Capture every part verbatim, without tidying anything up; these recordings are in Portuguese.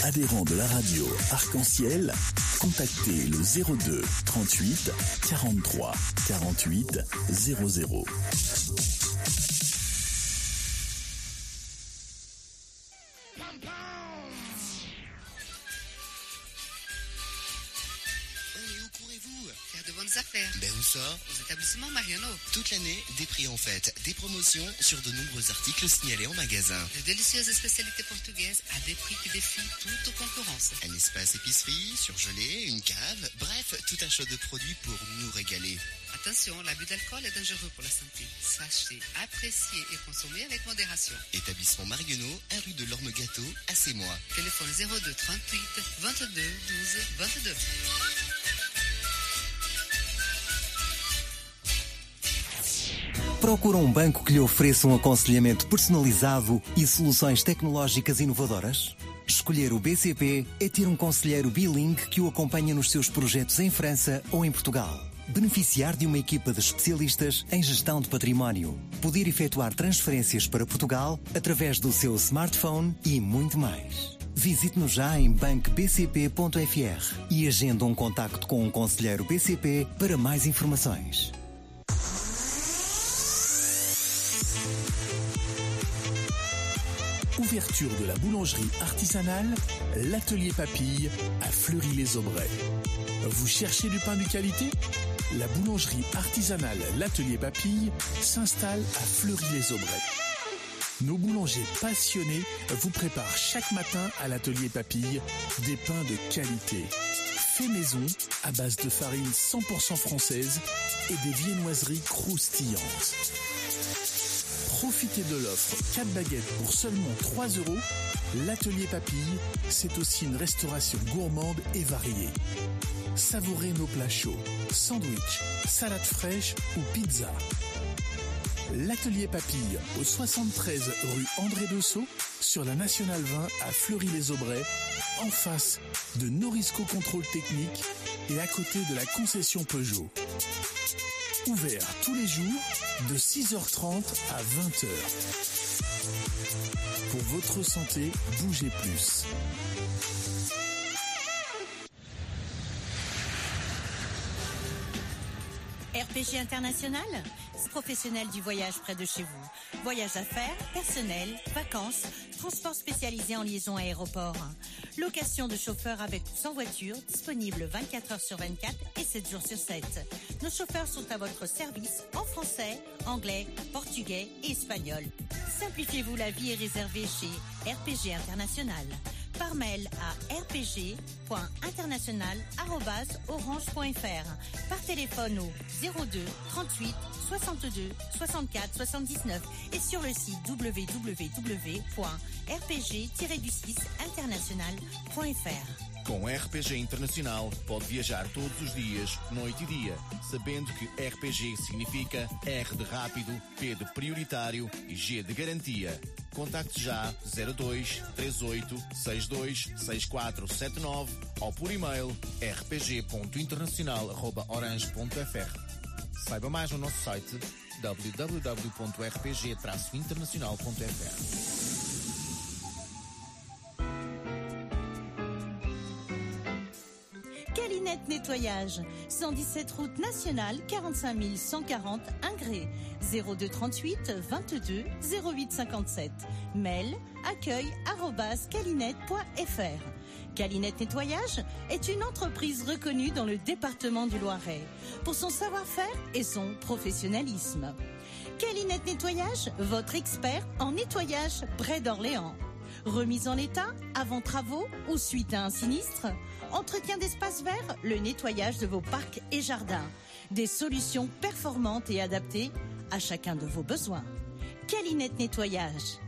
adhérent de la radio Arc-en-Ciel, contactez le zéro deux trente-huit quarante-trois quarante-huit zéro zéro. Ben où ça? Aux établissements Mariano. Toute l'année, des prix en fête, des promotions sur de nombreux articles signalés en magasin. De délicieuses spécialités portugaises à des prix qui défient toute concurrence. Un espace épicerie, surgelé, une cave, bref, tout un choix de produits pour nous régaler. Attention, l'abus d'alcool est dangereux pour la santé. Sachez apprécier et consommer avec modération. Établissement Mariano, un rue de l'Orme-Gâteau, à Sémois. Téléphone zéro deux trente-huit vingt-deux douze vingt-deux. Procura um banco que lhe ofereça um aconselhamento personalizado e soluções tecnológicas inovadoras? Escolher o B C P é ter um conselheiro bilingue que o acompanha nos seus projetos em França ou em Portugal. Beneficiar de uma equipa de especialistas em gestão de património. Poder efetuar transferências para Portugal através do seu smartphone e muito mais. Visite-nos já em banco b c p ponto f r e agenda um contacto com um conselheiro B C P para mais informações. Ouverture de la boulangerie artisanale, l'Atelier Papille à Fleury-les-Aubrais. Vous cherchez du pain de qualité? La boulangerie artisanale l'Atelier Papille s'installe à Fleury-les-Aubrais. Nos boulangers passionnés vous préparent chaque matin à l'Atelier Papille des pains de qualité. Fait maison à base de farine cent pour cent française et des viennoiseries croustillantes. Profitez de l'offre quatre baguettes pour seulement trois euros. L'Atelier Papille, c'est aussi une restauration gourmande et variée. Savourez nos plats chauds, sandwich, salade fraîche ou pizza. L'Atelier Papille au soixante-treize rue André Dessau sur la Nationale vingt à Fleury-les-Aubrais, en face de Norisco Contrôle Technique et à côté de la concession Peugeot. Ouvert tous les jours de six heures trente à vingt heures. Pour votre santé, bougez plus. R P G International, professionnel du voyage près de chez vous. Voyage d'affaires, personnel, vacances, transport spécialisé en liaison aéroport. Location de chauffeurs avec ou sans voiture, disponible vingt-quatre heures sur vingt-quatre et sept jours sur sept. Nos chauffeurs sont à votre service en français, anglais, portugais et espagnol. Simplifiez-vous la vie et réservez chez R P G International. Par mail à r p g point international arobase orange point f r. Par téléphone au zéro deux trente-huit soixante-deux soixante-quatre soixante-dix-neuf et sur le site w w w point r p g tiret du six international point f r. Com R P G Internacional pode viajar todos os dias, noite e dia, sabendo que R P G significa R de rápido, P de prioritário e G de garantia. Contacte já zero dois três oito seis dois seis quatro sete nove ou por e-mail r p g ponto internacional arroba orange ponto f r. Saiba mais no nosso site w w w ponto r p g traço internacional ponto f r. Calinette Nettoyage, cent dix-sept route nationale, quarante-cinq mille cent quarante Ingré, zéro deux trente-huit vingt-deux zéro huit cinquante-sept. Mail accueil arobase calinette point f r. Calinette Nettoyage est une entreprise reconnue dans le département du Loiret pour son savoir-faire et son professionnalisme. Calinette Nettoyage, votre expert en nettoyage près d'Orléans. Remise en état, avant travaux ou suite à un sinistre. Entretien d'espaces verts, le nettoyage de vos parcs et jardins. Des solutions performantes et adaptées à chacun de vos besoins. Calinette Nettoyage.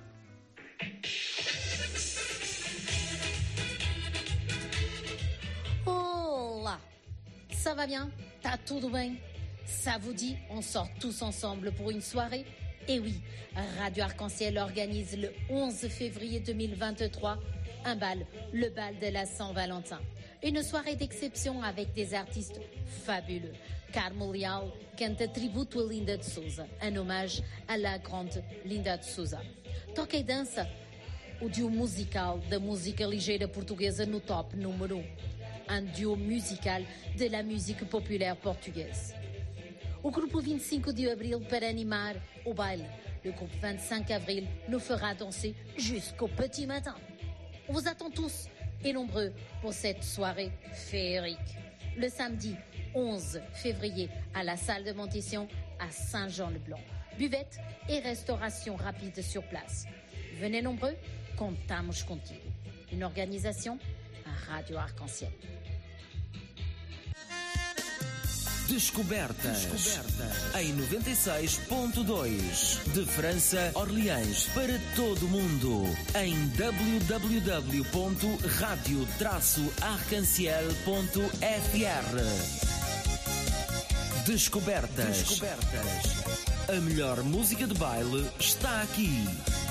Olá! Ça va bien? Tá tudo bem? Ça vous dit, on sort tous ensemble pour une soirée? Et oui, Radio Arc-en-Ciel organise le onze février deux mille vingt-trois un bal, le bal de la Saint-Valentin. Une soirée d'exception avec des artistes fabuleux. Carmo Leal canta tributo a Linda de Souza, un hommage à la grande Linda de Souza. Toca e dança o duo musical da música ligeira portuguesa no top número um. Un duo musical de la musique populaire portugaise. O grupo vinte e cinco de abril para animar o baile. Le groupe vingt-cinq avril nous fera danser jusqu'au petit matin. On vous attend tous et nombreux pour cette soirée féerique. Le samedi onze février à la salle de Montesson à Saint-Jean-le-Blanc. Buvette et restauration rapide sur place. Venez nombreux, contamos contigo. Une organisation à Radio Arc-en-Ciel. Descobertas, Descobertas em noventa e seis ponto dois de França, Orleans, para todo o mundo em w w w ponto radio traço arc-en-ciel ponto f r. Descobertas. Descobertas. A melhor música de baile está aqui.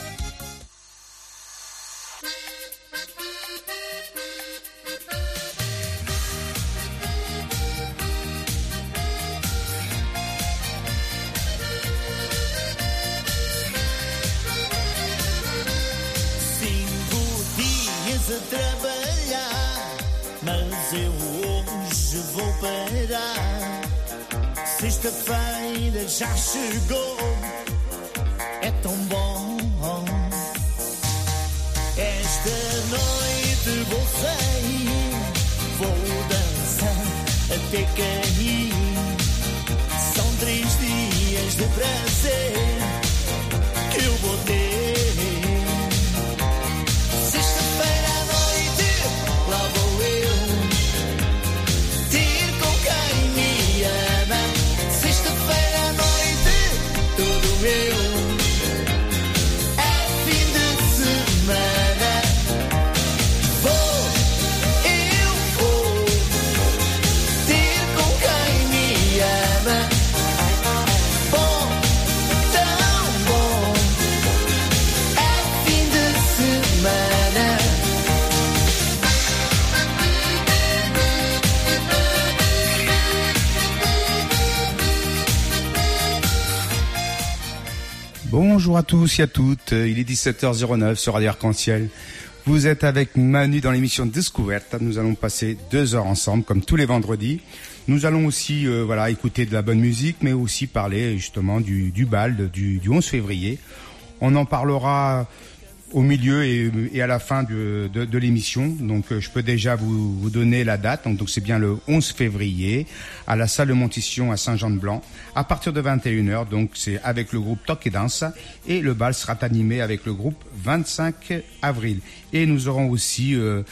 A trabalhar, mas eu hoje vou parar. Sexta-feira já chegou, é tão bom. Esta noite vou sair, vou dançar até cair. São três dias de prazer que eu vou ter. Lá vou eu ter com quem me ama. Sexta-feira à noite, todo meu. É fim de semana. Vou, eu vou ter com quem me ama. Bom, tão bom. É fim de semana. Bonjour à tous et à toutes, il est dix-sept heures zéro neuf sur Radio Arc-en-Ciel. Vous êtes avec Manu dans l'émission Descouverte. Nous allons passer deux heures ensemble, comme tous les vendredis. Nous allons aussi euh, voilà, écouter de la bonne musique, mais aussi parler justement du, du bal du, du onze février. On en parlera au milieu et, et à la fin de, de, de l'émission. Donc euh, je peux déjà vous, vous donner la date. Donc c'est bien le onze février à la salle de Montesson à Saint-Jean-de-Blanc à partir de vingt et une heures. Donc c'est avec le groupe Toc et Danse et le bal sera animé avec le groupe vingt-cinq avril. Et nous aurons aussi euh,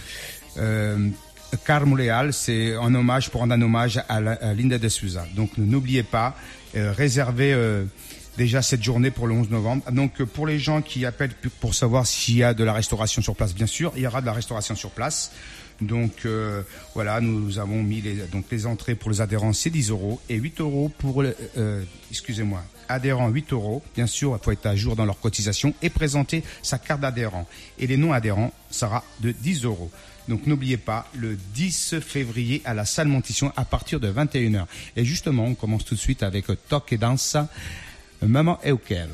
euh, Carmo Leal, c'est en hommage pour rendre un hommage à, la, à Linda de Souza. Donc n'oubliez pas, euh, réservez euh, déjà cette journée pour le onze novembre. Donc pour les gens qui appellent pour savoir s'il y a de la restauration sur place, bien sûr, il y aura de la restauration sur place. Donc euh, voilà, nous avons mis les, donc les entrées pour les adhérents, c'est dix euros et huit euros pour, le, euh, excusez-moi, adhérents huit euros. Bien sûr, il faut être à jour dans leur cotisation et présenter sa carte d'adhérent. Et les non-adhérents sera de dix euros. Donc n'oubliez pas, le dix février à la salle Montesson à partir de vingt et une heures. Et justement, on commence tout de suite avec Toc et Danse. Maman eu quero.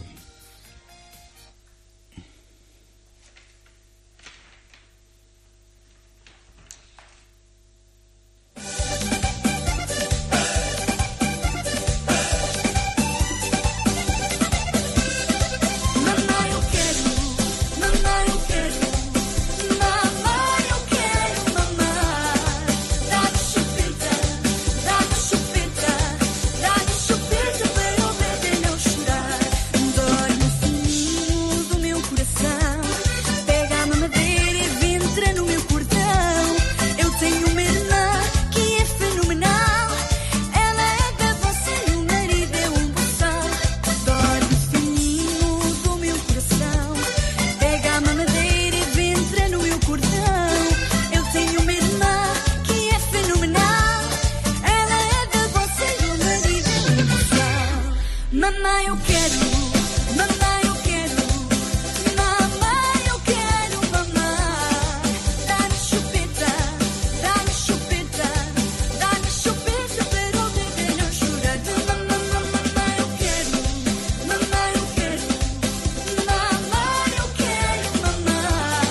Mamãe, eu quero, mamãe.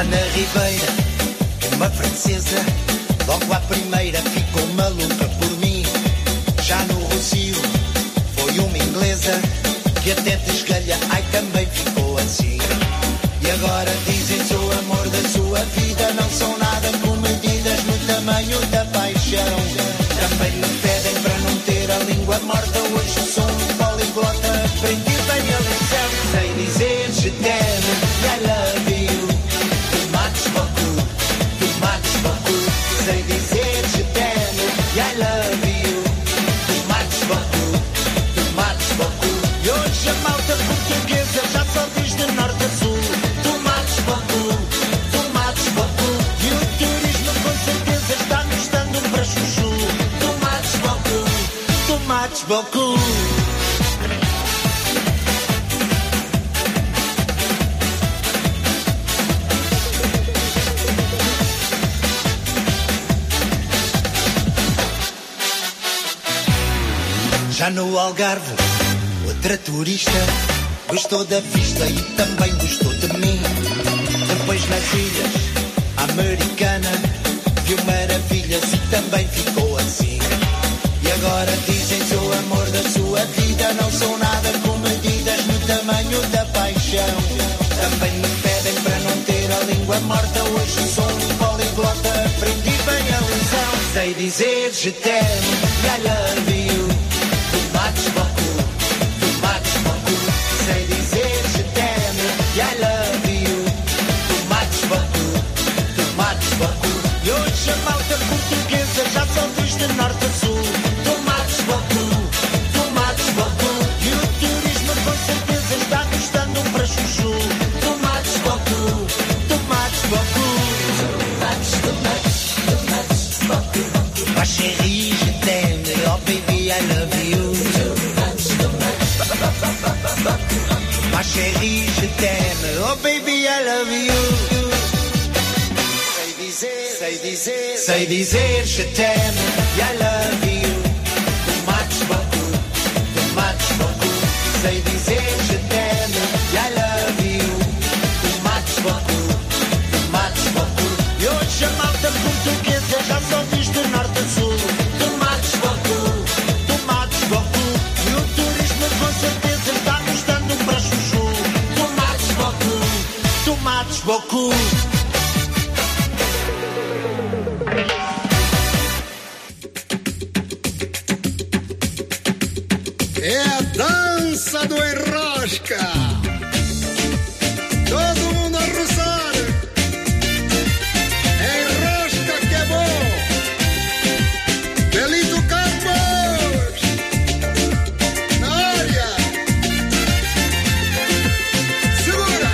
Ana Ribeira, uma francesa, logo à primeira ficou maluca por mim. Já no Rocio foi uma inglesa que até te esgalha, ai também ficou assim. E agora dizem sou o amor da sua vida, não são nada comedidas no tamanho da paixão. Também me pedem para não ter a língua morta, hoje sou um poliglota, aprendi bem a lição. Sei dizer je t'aime e I love you, tu mates beaucoup, tu mates beaucoup. Sei dizer je t'aime e I love you, tu mates beaucoup, tu mates beaucoup. E hoje a malta portuguesa já só diz de norte a sul, tu mates beaucoup, tu mates beaucoup. E o turismo com certeza está nos dando para chuchu, tu mates beaucoup, tu mates beaucoup. Já no Algarve, outra turista gostou da vista e também gostou de mim. Depois nas ilhas, a americana viu maravilhas e também ficou assim. E agora dizem sou o amor da sua vida, não são nada com medidas no tamanho da paixão. Também me pedem para não ter a língua morta, hoje sou um poliglota, aprendi bem a lição. Sei dizer je t'aime e I love you, tu mates beaucoup, tu mates beaucoup. Sei dizer je t'aime e I love you, tu mates beaucoup, tu mates beaucoup. E hoje a malta portuguesa já só diz de norte a sul, tu mates beaucoup, tu mates beaucoup. E o turismo com certeza está nos dando para chuchu, tu mates beaucoup, tu mates beaucoup. Tu mates, tu mates, tu mates beaucoup. Ma chérie, je t'aime, oh baby I love you. Ma chérie, je t'aime, oh baby I love you. Sei dizer, sei dizer, sei dizer je t'aime e I love you, tu mates beaucoup, tu mates beaucoup. Sei dizer je t'aime e I love you, tu mates beaucoup, tu mates beaucoup. E hoje a malta portuguesa já só diz de norte a sul, tu mates beaucoup, tu mates beaucoup. E o turismo com certeza está nos dando para chuchu, tu mates beaucoup, tu mates beaucoup. É a dança do enrosca. Todo mundo a roçar. Enrosca que é bom. Belito Campos. Na área. Segura.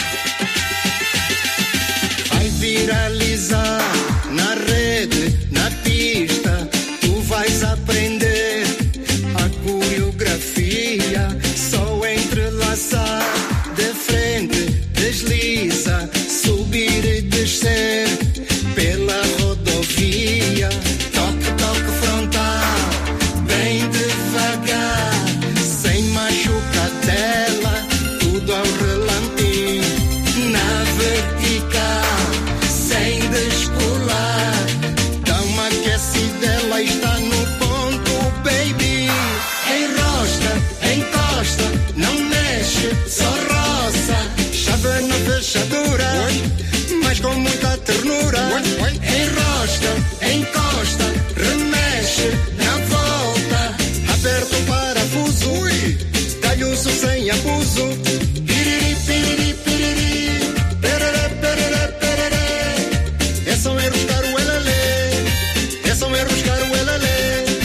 Vai viralizar na rede, na pista. Tu vais aprender a coreografia, só entrelaçar, de frente, desliza, subir e descer, pela rodovia, toque, toque frontal, bem devagar, sem machucadela, tudo ao relantinho, na vertical, sem descolar, dá uma aquecidela, está no ponto, baby. Enrosca, encosta, não mexe, só roça. Chave na fechadura, mas com muita ternura. Enrosca, encosta, remexe, na volta. Aperta o parafuso, dá-lhe uso sem abuso. Piriri, piriri, piriri, perere, perere, perere. É só enroscar o elelê, é só enroscar o elelê.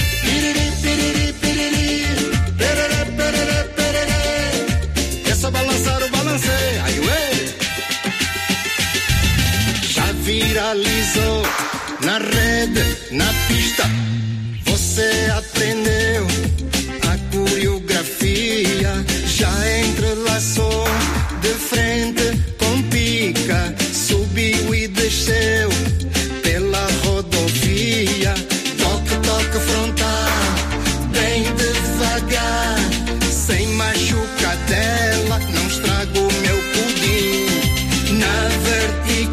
Viralizou na rede, na pista. Você aprendeu a coreografia, já entrelaçou de frente com pica, subiu e desceu pela rodovia. Toque, toque frontal, bem devagar, sem machucadela, não estrago o meu pudim. Na vertical,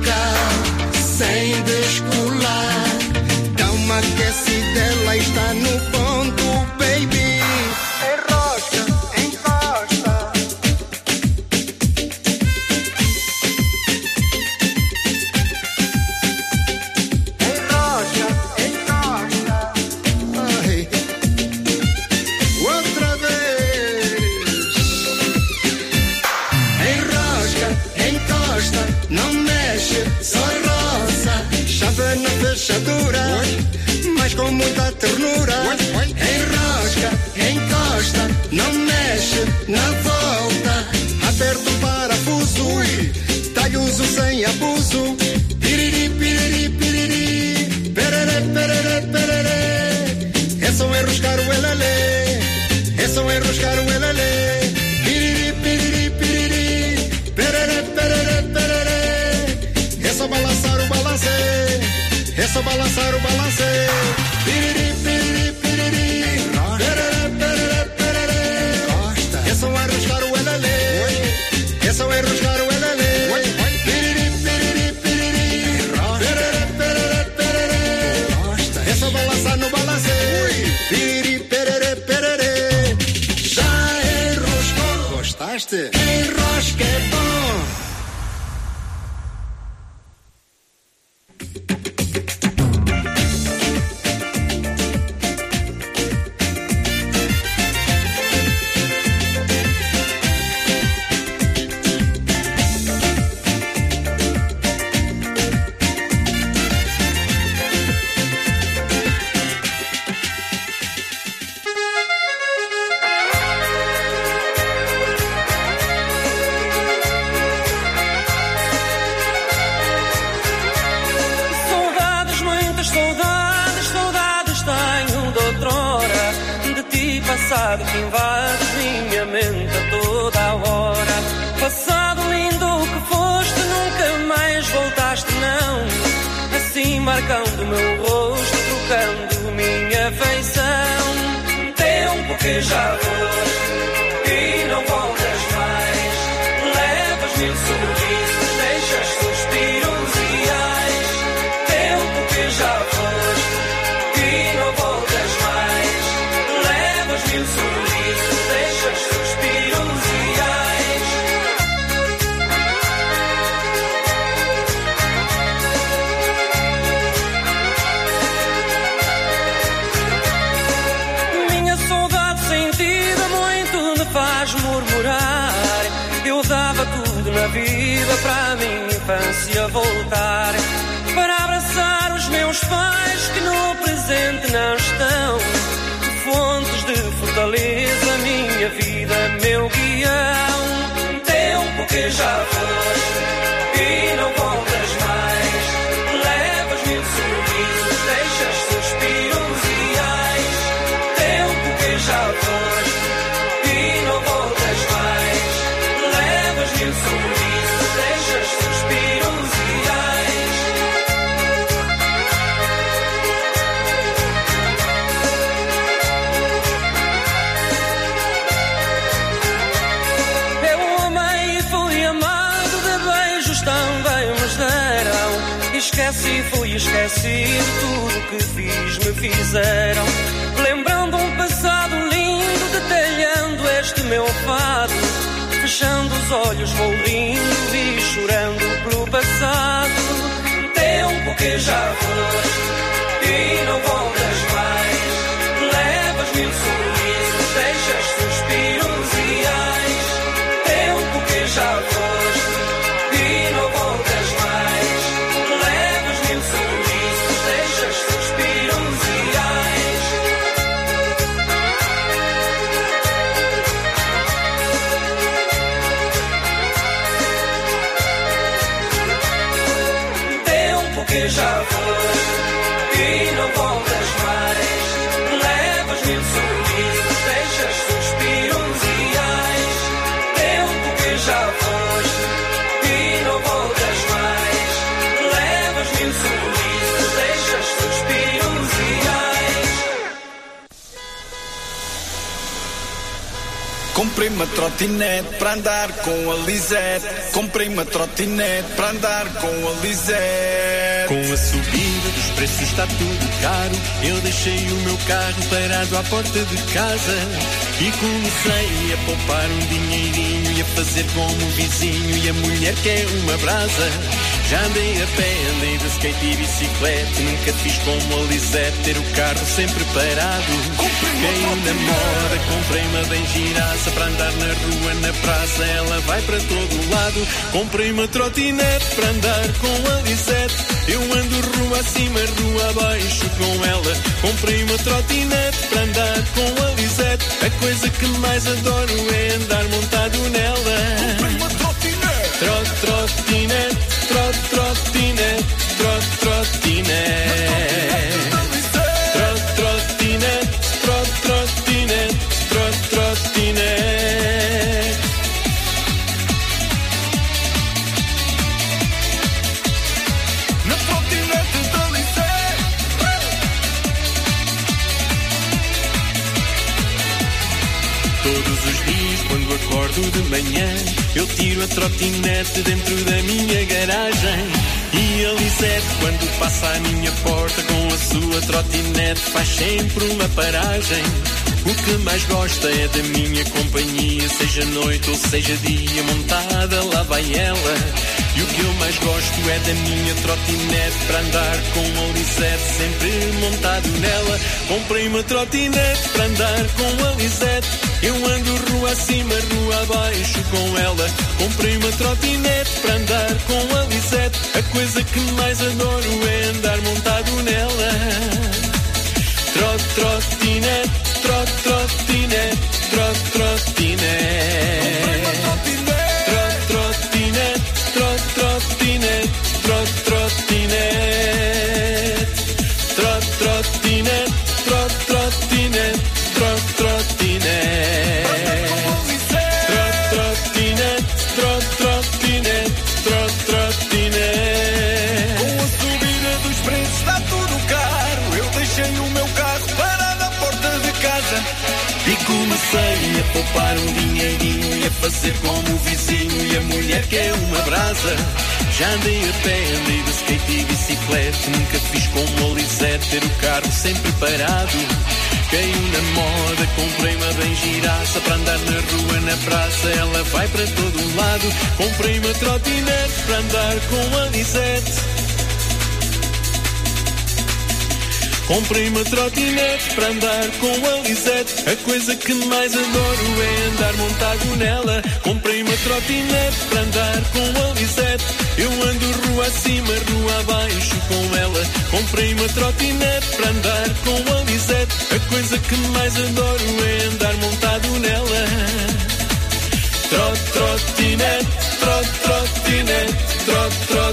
não mexe, só roça. Chave na fechadura, mas com muita ternura. Enrosca, encosta, não mexe, na volta. Aperta o parafuso, talhoso sem abuso. Piriri, piriri, piriri, perere, perere, perere. É só enroscar o elalé, é só enroscar o elalé. Piriri, piriri, piriri, perere, perere, perere. É só balançar o balancê, é só balançar o balancê. Piriri, piriri, piriri, perere, perere, perere. É só enroscar o elalé, é só enroscar o elalé. Piriri, piriri, piriri, perere, perere, perere. É só balançar no balancê. Piriri, perere, perere. Já enroscou? Gostaste? Enrosca é bom. Passado que invades minha mente a toda a hora. Passado lindo que foste, nunca mais voltaste, não. Assim marcando o meu rosto, trocando minha feição. Tempo que já foste e não voltas mais. Levas mil sorrisos, deixas suspiros e ais. Tempo que já foste e não voltas mais. Mil sorrisos, deixas suspiros e ais. Minha saudade sentida muito me faz murmurar. Eu dava tudo na vida para a minha infância voltar, para abraçar os meus pais que no presente não estão. Fontes de fortaleza, minha vida, meu guião. Tempo que já foste e não voltas mais. Levas mil sorrisos, deixas suspiros e ais. Tempo que já foste e não voltas mais. Levas mil sorrisos, deixas suspiros e ais. Esqueci, fui esquecido, tudo que fiz me fizeram. Lembrando um passado lindo, detalhando este meu fado. Fechando os olhos vou rindo e chorando pelo passado. Tempo que já foste e não voltas mais. Levas mil sorrisos, deixas suspiros e ais. Tempo que já foste e não voltas mais. Mil sorrisos, deixas suspiros e ais. Tempo que já foi e não voltas mais. Levas mil sorrisos, deixas suspiros e ais. Tempo que já foi e não voltas mais. Mil sorrisos, deixas suspiros e ais. Comprei uma trotinete para andar com a Lisette. Comprei uma trotinete para andar com a Lisette. Com a subida dos preços está tudo caro. Eu deixei o meu carro parado à porta de casa e comecei a poupar um dinheirinho e a fazer como o vizinho e a mulher que é uma brasa. Já andei a pé, andei de skate e bicicleta. Nunca fiz como a Lisette, ter o carro sempre parado. Caiu na moda, comprei uma bem giraça para andar na rua, na praça, ela vai para todo lado. Comprei uma trotinete para andar com a Lisette. Eu ando rua acima, rua abaixo com ela. Comprei uma trotinete para andar com a Lisette. A coisa que mais adoro é andar montado nela. Comprei uma trotinete. Trot, trotinete, trot, trotinete, trot, trotinete. Trot, trotinete, trot, trotinete, trot, trotinete. Na trotinete da Lisette. Todos os dias quando acordo de manhã, eu tiro a trotinete dentro da minha garagem. E a Lisette, quando passa à minha porta com a sua trotinete, faz sempre uma paragem. O que mais gosta é da minha companhia, seja noite ou seja dia, montada lá vai ela. E o que eu mais gosto é da minha trotinete, para andar com a Lisette, sempre montado nela. Comprei uma trotinete para andar com a Lisette. Eu ando rua acima, rua abaixo com ela. Comprei uma trotinete para andar com a Lisette. A coisa que mais adoro é andar montado nela. Trot, trotinete, trot, trotinete, trot, trotinete. Trot, trotinete, trot, trotinete, trot, trotinete. Trot, trotinete, trot, trotinete, trot, trotinete. Trot, trotinete, trot, trotinete, trot, trotinete. Com a subida dos preços está tudo caro. Eu deixei o meu carro parado à porta de casa e comecei a poupar um dinheirinho e a fazer como o vizinho e a mulher que é uma brasa. Já andei a pé, andei de skate e bicicleta. Nunca fiz como a Lisette, ter o carro sempre parado. Caiu na moda, comprei uma bem giraça para andar na rua, na praça, ela vai para todo lado. Comprei uma trotinete para andar com a Lisette. Comprei uma trotinete para andar com a Lisette. A coisa que mais adoro é andar montado nela. Comprei uma trotinete para andar com a Lisette. Eu ando rua acima, rua abaixo com ela. Comprei uma trotinete para andar com a Lisette. A coisa que mais adoro é andar montado nela. Trot, trotinete, trot, trotinete, trot,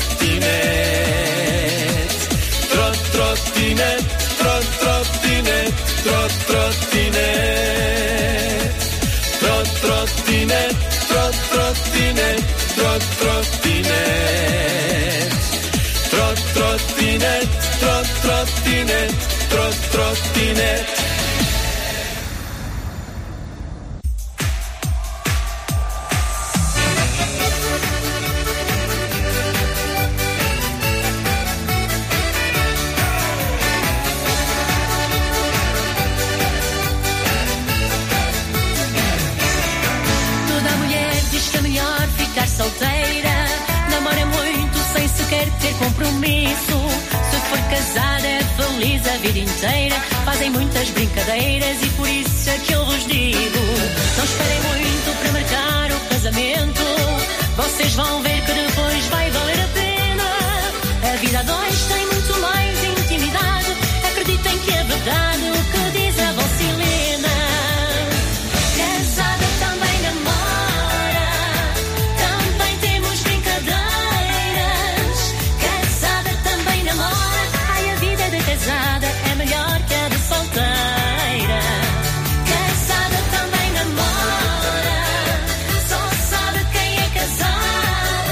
trotinete. Trot, trotinete, trot, trotinete, trot, trotinete. Trot, trotinete, trot, trotinete, trot, trotinete. Trot, trotinete, trot, trotinete, trot, trotinete. Solteira, namora muito sem sequer ter compromisso. Se for casada é feliz a vida inteira. Fazem muitas brincadeiras e por isso é que eu vos digo: não esperem muito para marcar o casamento. Vocês vão ver que depois vai valer a pena. A vida a dois tem muito mais intimidade. Acreditem que é verdade o que diz a vossa Helena. Casada também namora, também temos brincadeiras. Casada também namora. Ai, a vida de casada é melhor que a de solteira. Casada também namora, só sabe quem é casado.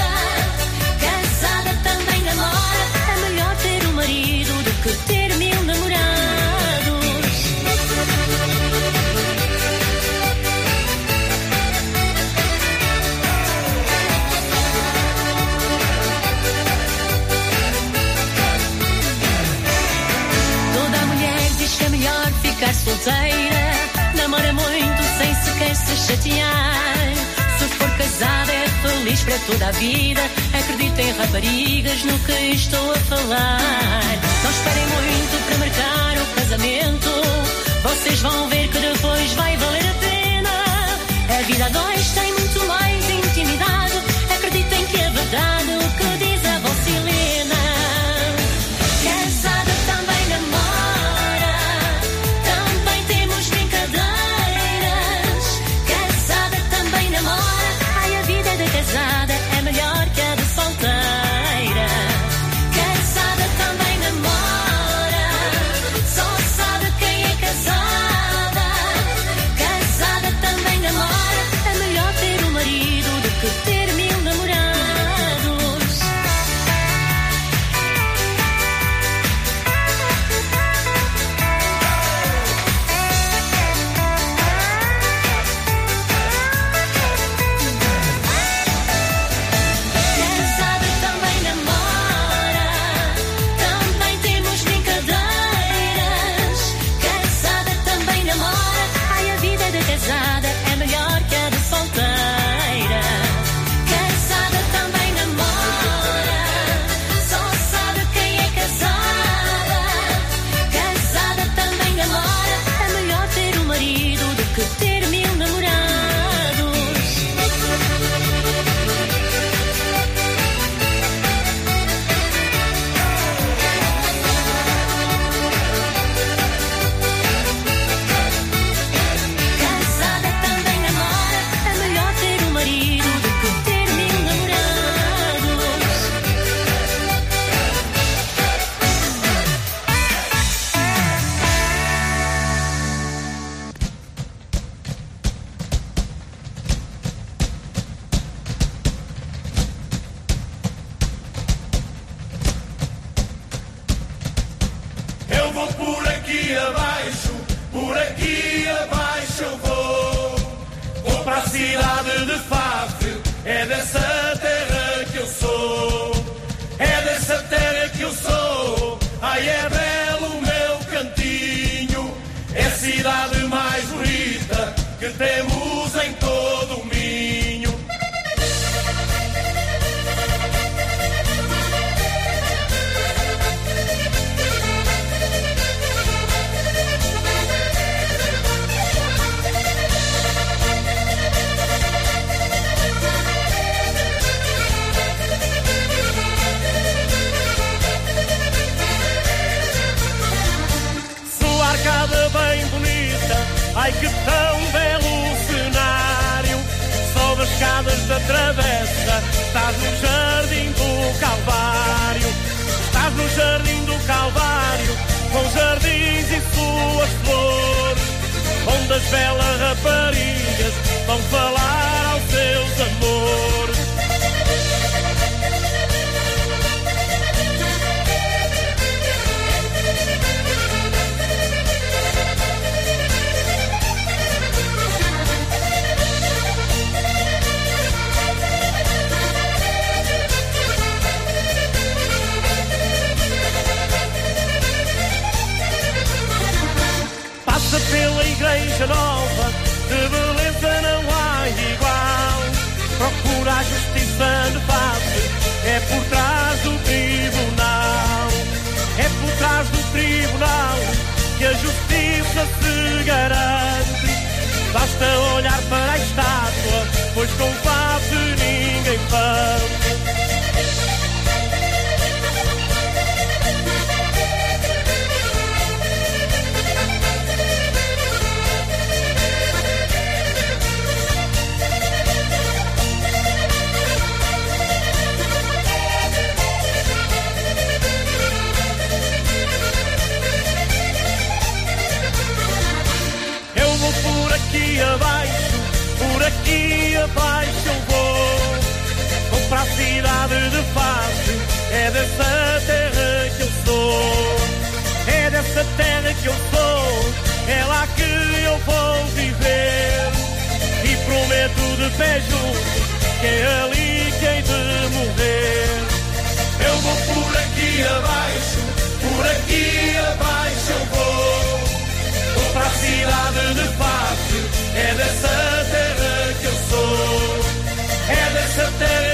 feliz para toda a vida. Acreditem, raparigas, no que estou a falar. Não esperem muito para marcar o casamento. Vocês vão ver que depois vai valer a pena. A vida a dois tem muito mais intimidade. Acreditem que é verdade o que diz a vossa Helena. Casada também namora, também temos brincadeiras. Casada também namora, ai, a vida de casada é melhor que a de solteira. Casada também namora, só sabe quem é casada. Casada também namora, é melhor ter um marido do que ter mil namorados. Casada também namora, também temos brincadeiras. Casada também namora, ai, a vida de casada é melhor que a de solteira. Casada também namora, só sabe quem é casada. Casada também namora, é melhor ter um marido do que ter mil namorados. Casada também namora, é melhor ter um marido do que ter mil namorados. Eu vou por aqui abaixo, por aqui abaixo eu vou. Vou para a cidade de Faf, é dessa terra que eu sou. É dessa terra que eu sou, ai, é belo o meu cantinho. É a cidade mais bonita que temos em todo o Minho. Sua arcada bem bonita, ai, que tão belo cenário. Sobe as escadas da travessa, estás no jardim do Calvário. Estás no jardim do Calvário, com jardins e suas flores, onde as belas raparigas vão falar aos seus amores. Passa pela igreja nova, de beleza não há igual. Procura a justiça de face, é por trás do tribunal. É por trás do tribunal que a justiça se garante. Basta olhar para a estátua, pois com face ninguém pante. Eu vou por aqui abaixo, por aqui abaixo eu vou. Vou para a cidade de Faf, é dessa terra que eu sou. É dessa terra que eu sou, é lá que eu vou viver. E prometo de pé junto, que é ali que hei de morrer. Eu vou por aqui abaixo, por aqui abaixo eu vou. Vou para a cidade de Faf, é dessa terra que eu sou. É dessa terra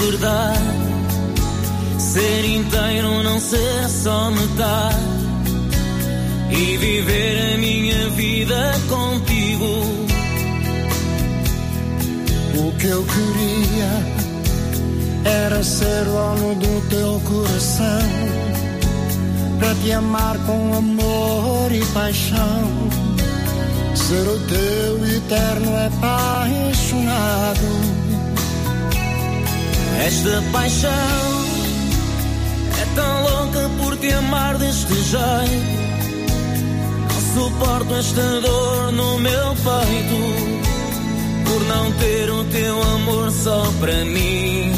verdade. Ser inteiro, não ser só metade. E viver a minha vida contigo. O que eu queria era ser dono do teu coração, para te amar com amor e paixão, ser o teu eterno apaixonado. Esta paixão é tão louca por te amar deste jeito. Não suporto esta dor no meu peito, por não ter o teu amor só para mim.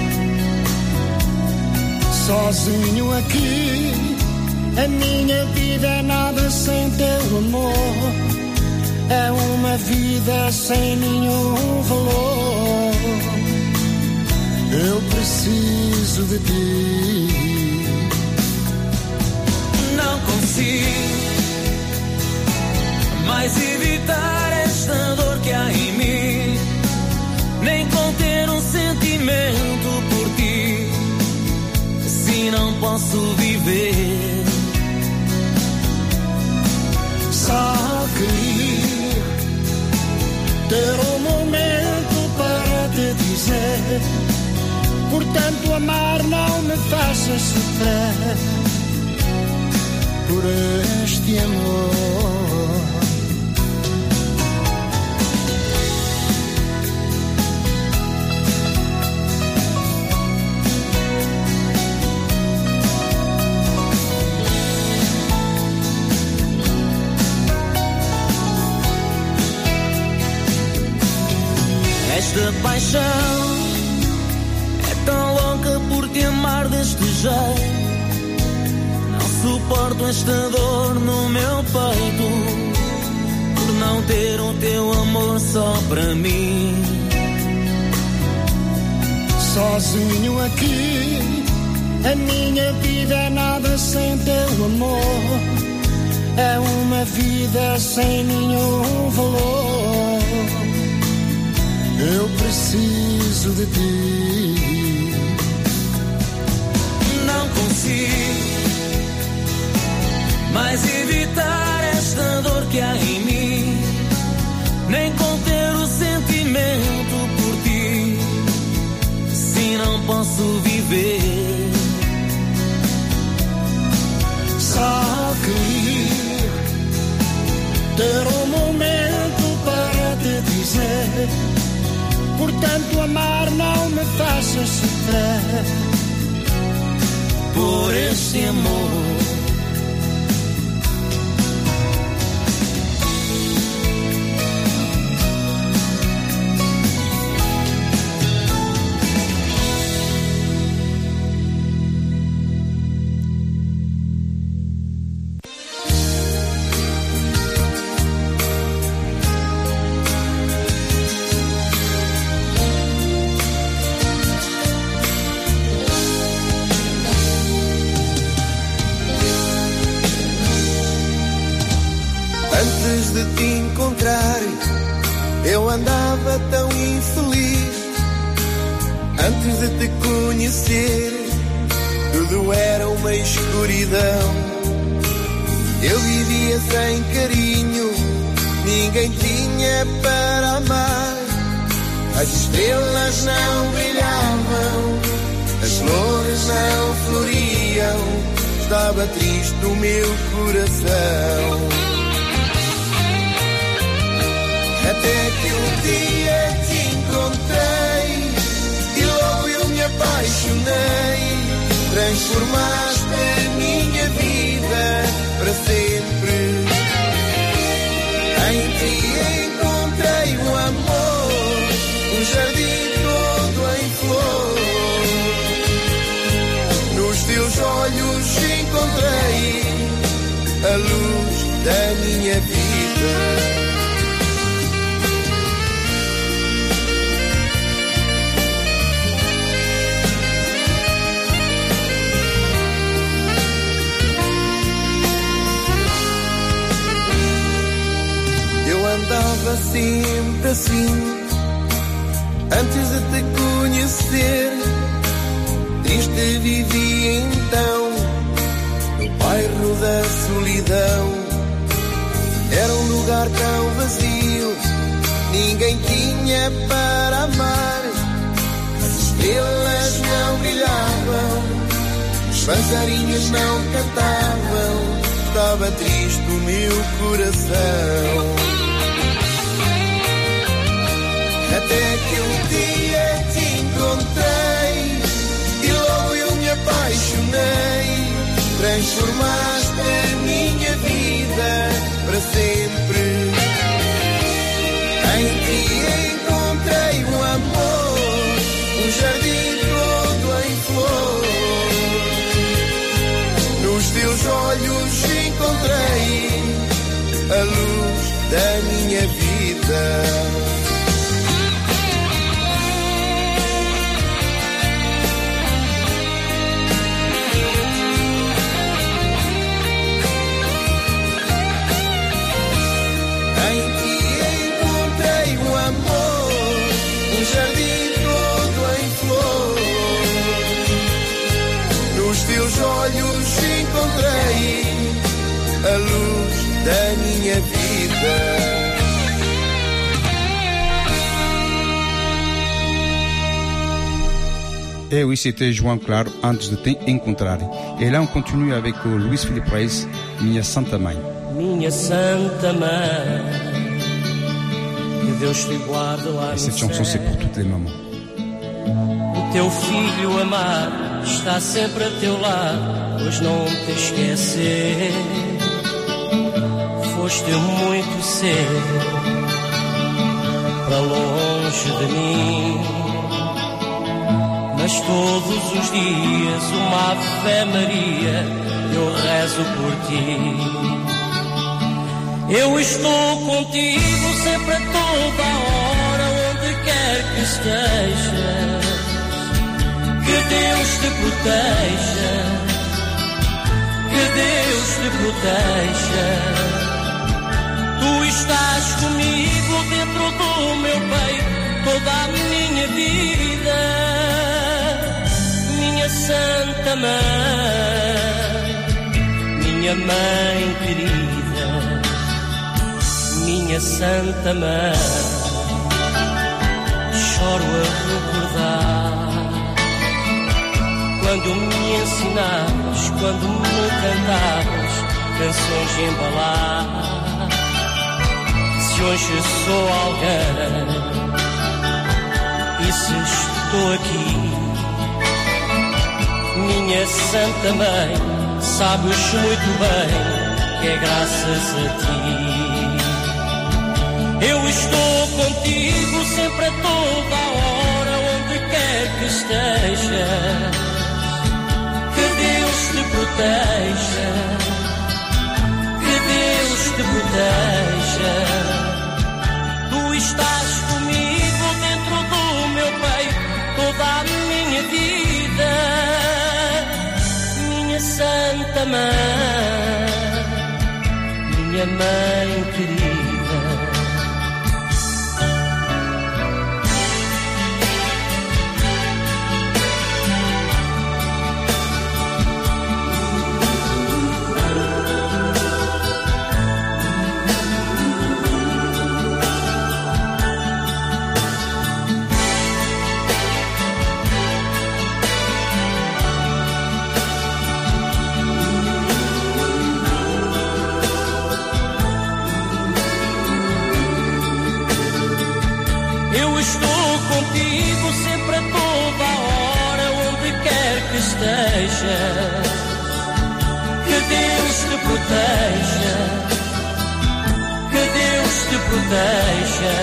Sozinho aqui, a minha vida é nada sem teu amor. É uma vida sem nenhum valor. Eu preciso de ti. Não consigo mais evitar esta dor que há em mim, nem conter um sentimento por ti. Se não posso viver, só queria ter um momento para te dizer: por tanto amar, não me faças sofrer por este amor. Esta paixão é tão louca por te amar deste jeito. Não suporto esta dor no meu peito, por não ter o teu amor só para mim. Sozinho aqui, a minha vida é nada sem teu amor. É uma vida sem nenhum valor. Eu preciso de ti. Não consigo mais evitar esta dor que há em mim, nem conter o sentimento por ti. Se não posso viver, só queria ter um momento para te dizer: por tanto amar, não me faças sofrer por este amor. Antes de te encontrar, eu andava tão infeliz. Antes de te conhecer, tudo era uma escuridão. Eu vivia sem carinho, ninguém tinha para amar. As estrelas não brilhavam, as flores não floriam. Estava triste o meu coração. Até que um dia te encontrei e logo eu me apaixonei. Transformaste a minha vida para sempre. Em ti encontrei o amor, um jardim todo em flor. Nos teus olhos encontrei a luz da minha vida. Andava sempre assim, antes de te conhecer. Triste vivia então no bairro da solidão. Era um lugar tão vazio, ninguém tinha para amar. As estrelas não brilhavam, os passarinhos não cantavam. Estava triste o meu coração. Até que um dia te encontrei e logo eu me apaixonei. Transformaste a minha vida para sempre. Em ti encontrei o amor, um jardim todo em flor. Nos teus olhos encontrei a luz da minha vida. Um jardim todo em flor. Nos teus olhos encontrei a luz da minha vida. Eh oui, c'était João Claro, antes de te encontrar. Et là, on continue avec uh, Luís Filipe Reis, Minha Santa Mãe. Minha Santa Mãe, que Deus te guarde lá no céu. Cette chanson, c'est pour toutes les mamans. O teu filho amado está sempre a teu lado, pois não te esquecer. Foste muito cedo para longe de mim, mas todos os dias uma Ave Maria eu rezo por ti. Eu estou contigo sempre a toda a hora, onde quer que estejas. Que Deus te proteja, que Deus te proteja. Tu estás comigo dentro do meu peito toda a minha vida. Minha Santa Mãe, minha Mãe querida, minha Santa Mãe, choro a recordar quando me ensinavas, quando me cantavas canções de embalar. Se hoje sou alguém e se estou aqui, minha Santa Mãe, sabes muito bem que é graças a ti. Eu estou contigo sempre a toda a hora, onde quer que estejas. Que Deus te proteja, que Deus te proteja. Tu estás comigo dentro do meu peito toda a minha vida. Minha Santa Mãe, minha Mãe querida. Contigo sempre a toda a hora, onde quer que estejas. Que Deus te proteja, que Deus te proteja.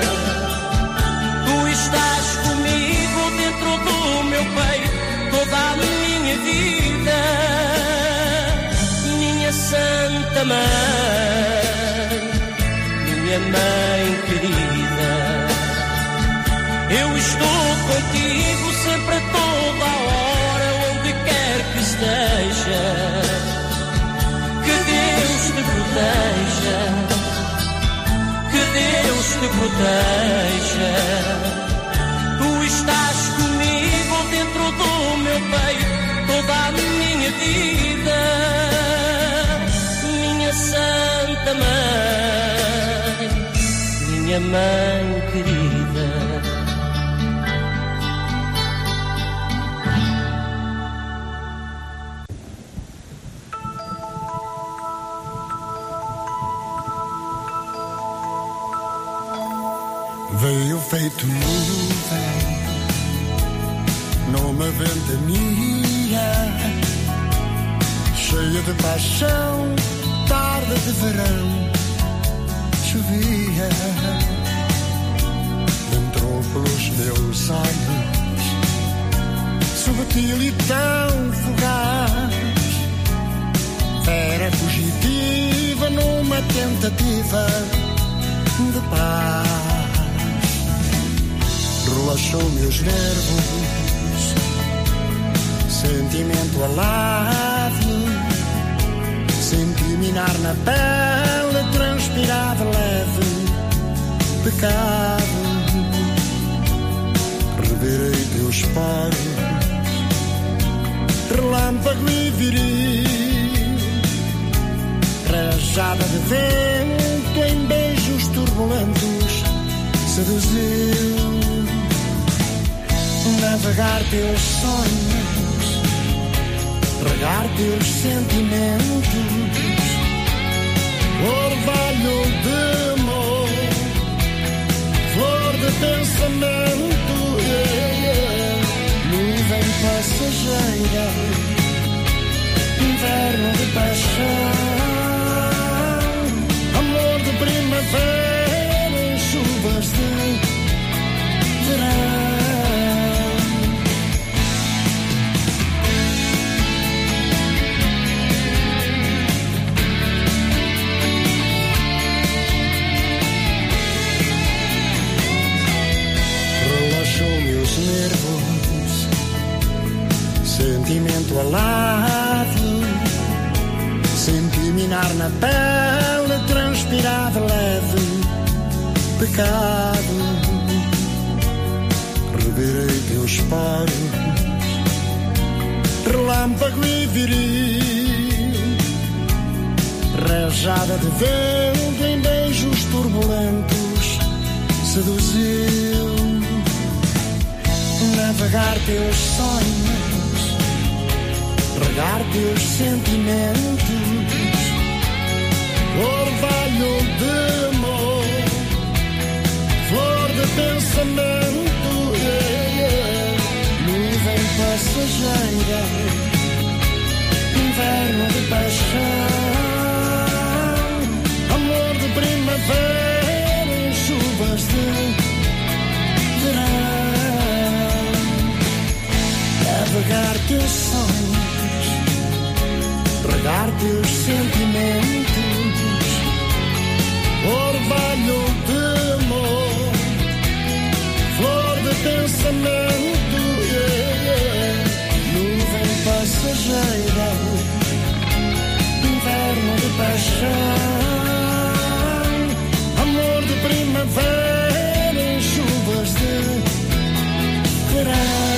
Tu estás comigo dentro do meu peito toda a minha vida. Minha Santa Mãe, minha Mãe querida. Eu estou contigo sempre a toda a hora, onde quer que estejas. Que Deus te proteja, que Deus te proteja. Tu estás comigo dentro do meu peito mãe querida. Veio feito nuvem numa ventania, cheia de paixão, tarde de verão, chovia. Entrou pelos meus olhos, subtil e tão fugaz, era fugitiva numa tentativa de paz. Relaxou meus nervos, sentimento alado, senti minar na pele, transpirava leve, pecado. Revirei teus poros, relâmpago e viril, rajada de vento em beijos turbulentos, seduziu. Navegar teus sonhos, regar teus sentimentos, orvalho de amor, flor de pensamento, yeah, yeah. Nuvem passageira, inverno de paixão, amor de primavera, chuvas de verão. Nervos, sentimento alado, senti minar na pele, transpirava leve, pecado. Revirei teus poros, relâmpago e viril, rajada de vento em beijos turbulentos, seduziu. Navegar teus sonhos, regar teus sentimentos, orvalho de amor, flor de pensamento, yeah, yeah. Nuvem passageira, inverno de paixão, amor de primavera, chuvas de verão. Navegar teus sonhos, regar teus sentimentos, orvalho de amor, flor de pensamento, yeah, yeah. Nuvem passageira, inverno de paixão, amor de primavera, chuvas de verão.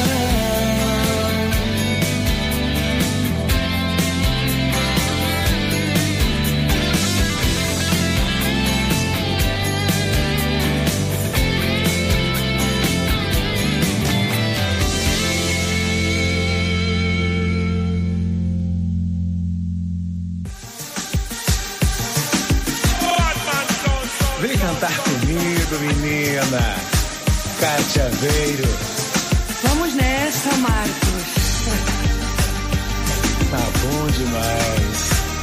Cantar comigo, menina. Cátia Aveiro. Vamos nessa, Marcos. Tá bom demais.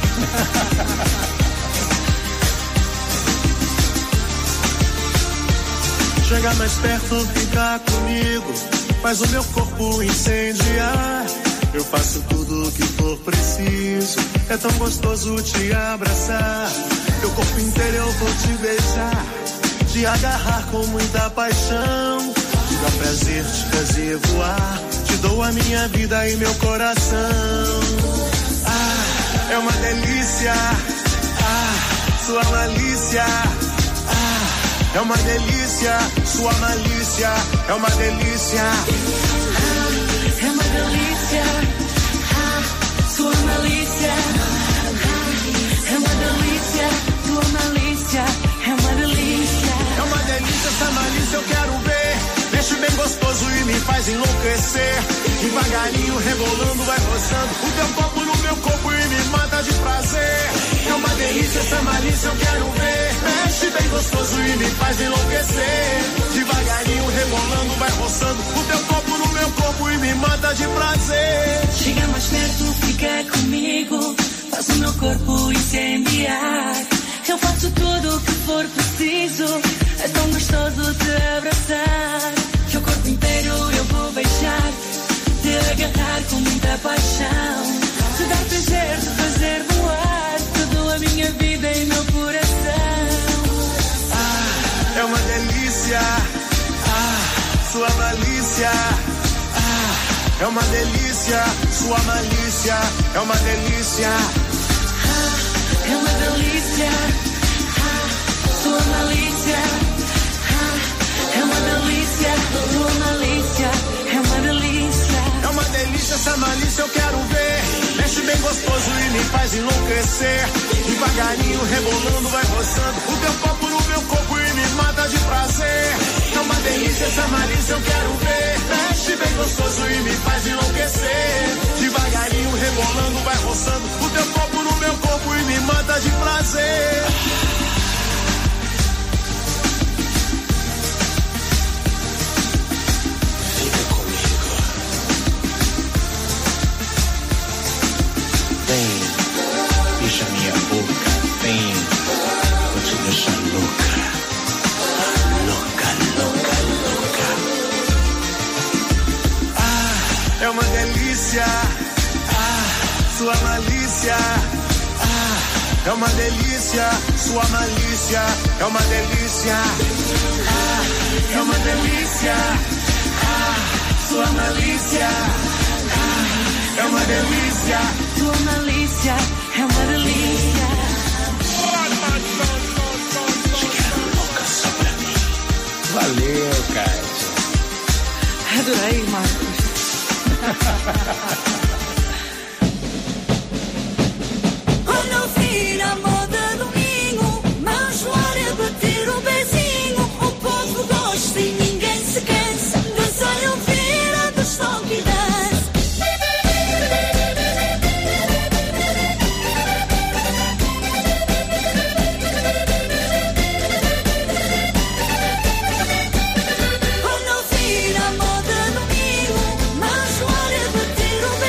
Chega mais perto, fica comigo, faz o meu corpo incendiar. Eu faço tudo o que for preciso, é tão gostoso te abraçar. Teu corpo inteiro eu vou te beijar, te agarrar com muita paixão. Te dá prazer te fazer voar, te dou a minha vida e meu coração. Ah, é uma delícia, ah, sua malícia. Ah, é uma delícia, sua malícia, é uma delícia. Ah, é uma delícia, ah, sua malícia. Ah, é uma delícia, sua malícia, é uma delícia. É uma delícia. enlouquecer. Devagarinho, rebolando, vai roçando o teu corpo no meu corpo e me mata de prazer. É uma delícia essa malícia, eu quero ver. Mexe bem gostoso e me faz enlouquecer. Devagarinho, rebolando, vai roçando o teu corpo no meu corpo e me mata de prazer. Chega mais perto, fica comigo, faz o meu corpo incendiar. Eu faço tudo o que for preciso, é tão gostoso te abraçar. Teu corpo inteiro eu vou beijar, te agarrar com muita paixão, te dar prazer, te fazer voar toda a minha vida e meu coração. Ah, é uma delícia, ah, sua malícia. Ah, é uma delícia, sua malícia. É uma delícia. Ah, é uma delícia, ah, sua malícia. Ah, é uma delícia, sua malícia. É uma delícia. É uma delícia essa malícia, eu quero ver. Mexe bem gostoso e me faz enlouquecer. Devagarinho, rebolando, vai roçando o teu corpo no meu corpo e me mata de prazer. É uma delícia essa malícia, eu quero ver. Mexe bem gostoso e me faz enlouquecer. Devagarinho, rebolando, vai roçando o teu corpo no meu corpo e me mata de prazer. Vem, beija minha boca, vem, vou te deixar louca, louca, louca, louca. Ah, é uma delícia, ah, sua malícia. Ah, é uma delícia, sua malícia. É uma delícia, ah, é uma delícia, ah, sua malícia. Ah, é uma delícia. Tua malícia é uma delícia. Fica louca só pra mim. Valeu, Kátia. Adorei, Marcos. Quando eu vir a moda domingo, mãos no ar a bater o pezinho, o povo gosta e ninguém se cansa. Dançar e ouvir a do Stock Dance. Quando eu vir a moda domingo, mãos no ar a bater o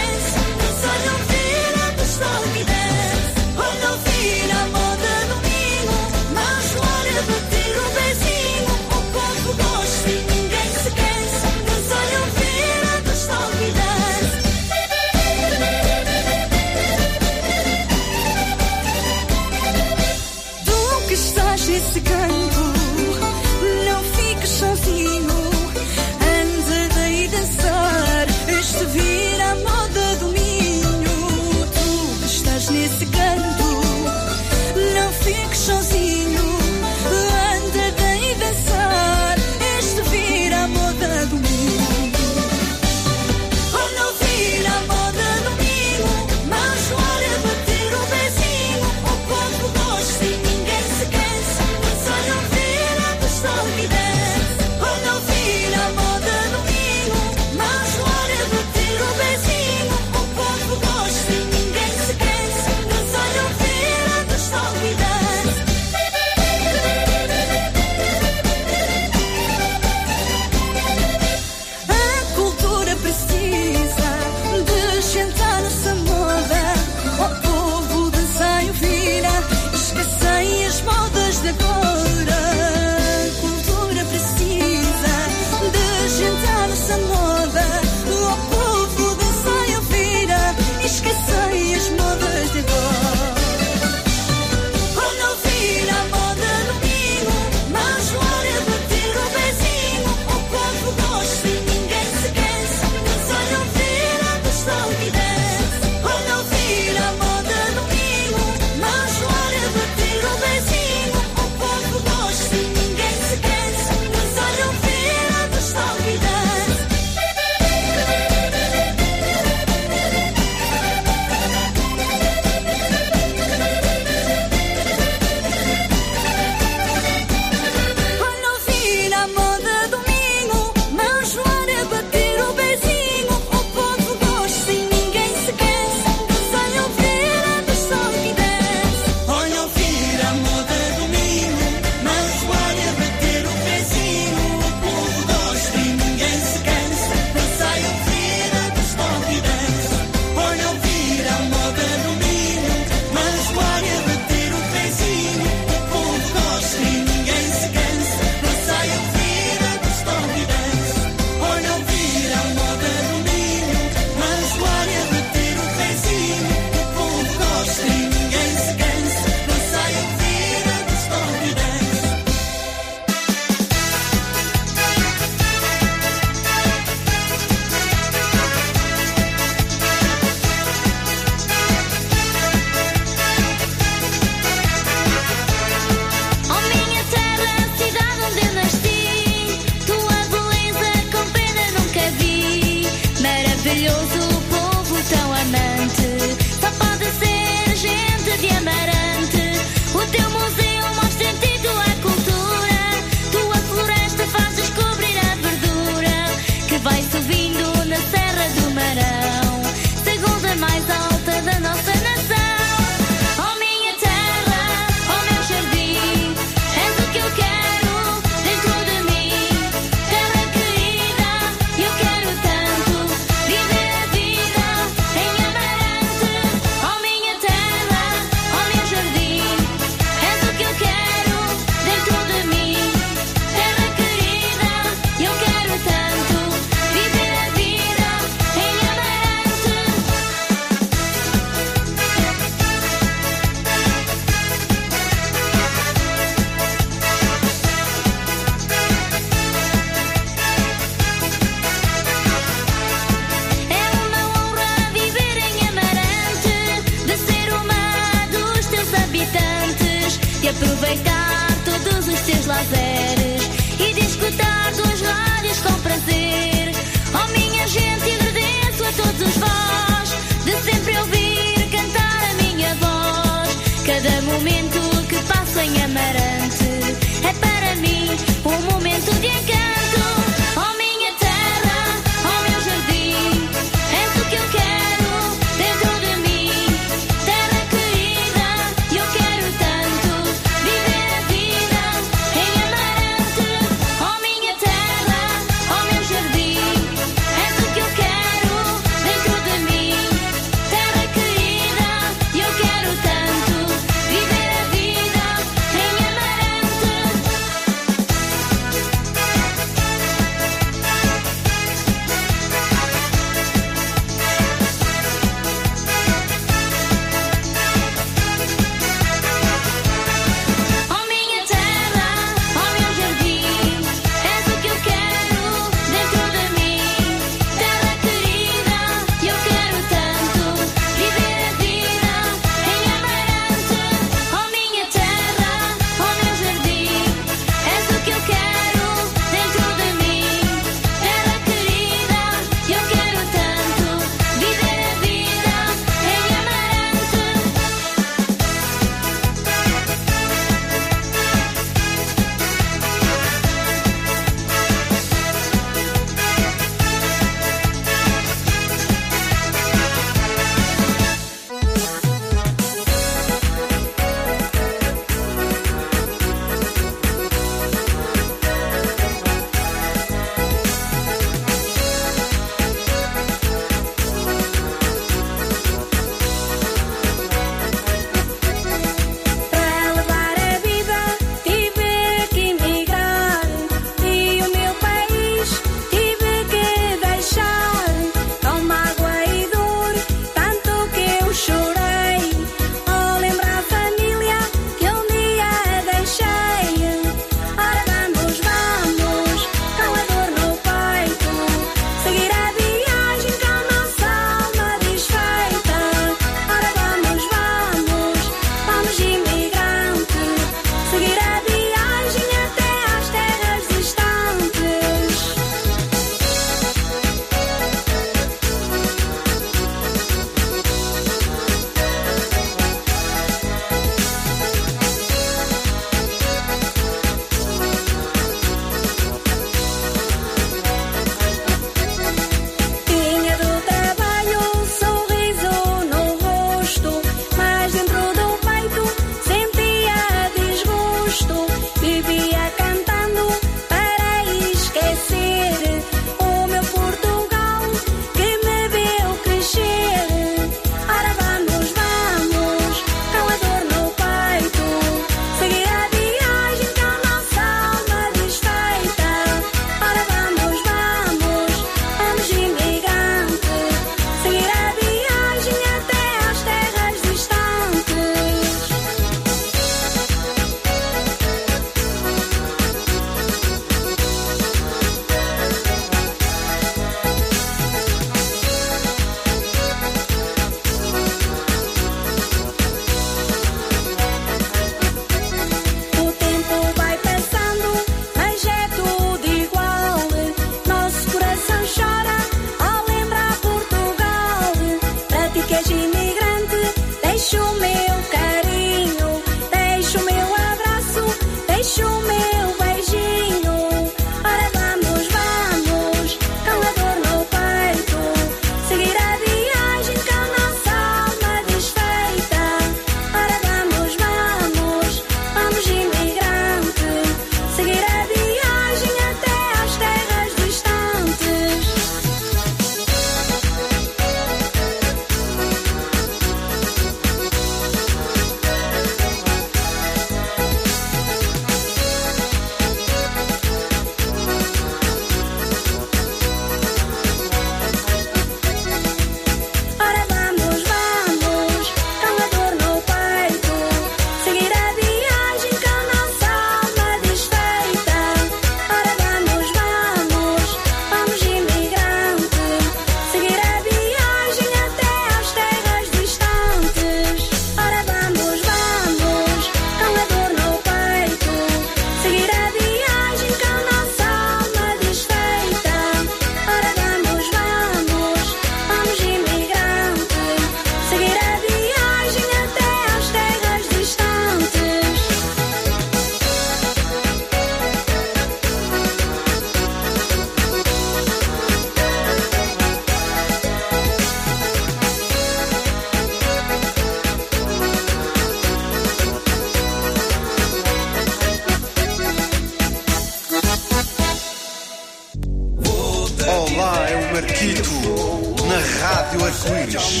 Marquito, na Rádio Arco-Íris.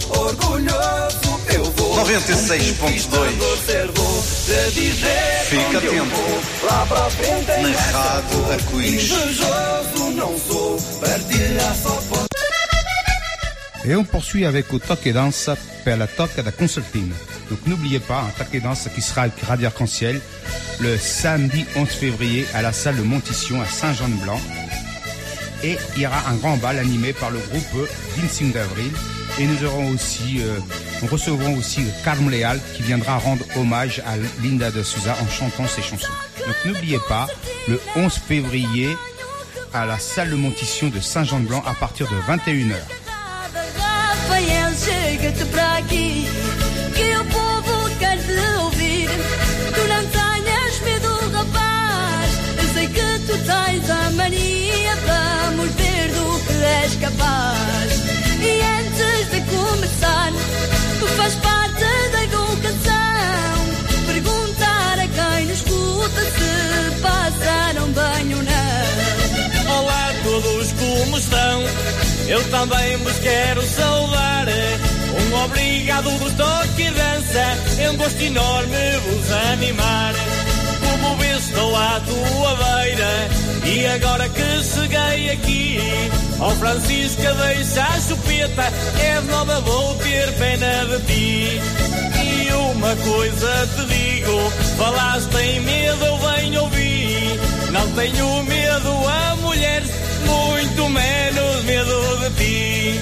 noventa e seis ponto dois. Fica atento. Na Rádio Arco-Íris. Et on poursuit avec au Toque et Danse per la Toque da Concertina. Donc n'oubliez pas, un Toque et Danse qui sera avec Radio Arc-en-Ciel le samedi onze février à la salle de Montition à Saint-Jean-de-Blanc. Et il y aura un grand bal animé par le groupe vingt-cinq d'avril. Et nous aurons aussi, euh, nous recevrons aussi Carme Leal qui viendra rendre hommage à Linda de Souza en chantant ses chansons. Donc n'oubliez pas, le onze février à la salle de Montition de Saint-Jean-de-Blanc à partir de vingt et une heures. Rafael, chega-te para aqui, que o povo quer te ouvir. Tu não tenhas medo, rapaz, eu sei que tu tens a mania. Vamos ver do que és capaz. E antes de começar, tu faz parte da educação. Perguntar a quem nos escuta se passaram bem ou não. Olá a todos, como estão? Eu também vos quero saudar. Um obrigado do Toque e Dança, é um gosto enorme vos animar. Como vês, estou à tua beira, e agora que cheguei aqui, ó Francisca, deixa a chupeta, é de nova, vou ter pena de ti. E uma coisa te digo, falaste em medo, eu venho ouvir. Não tenho medo a mulheres, muito menos medo de ti.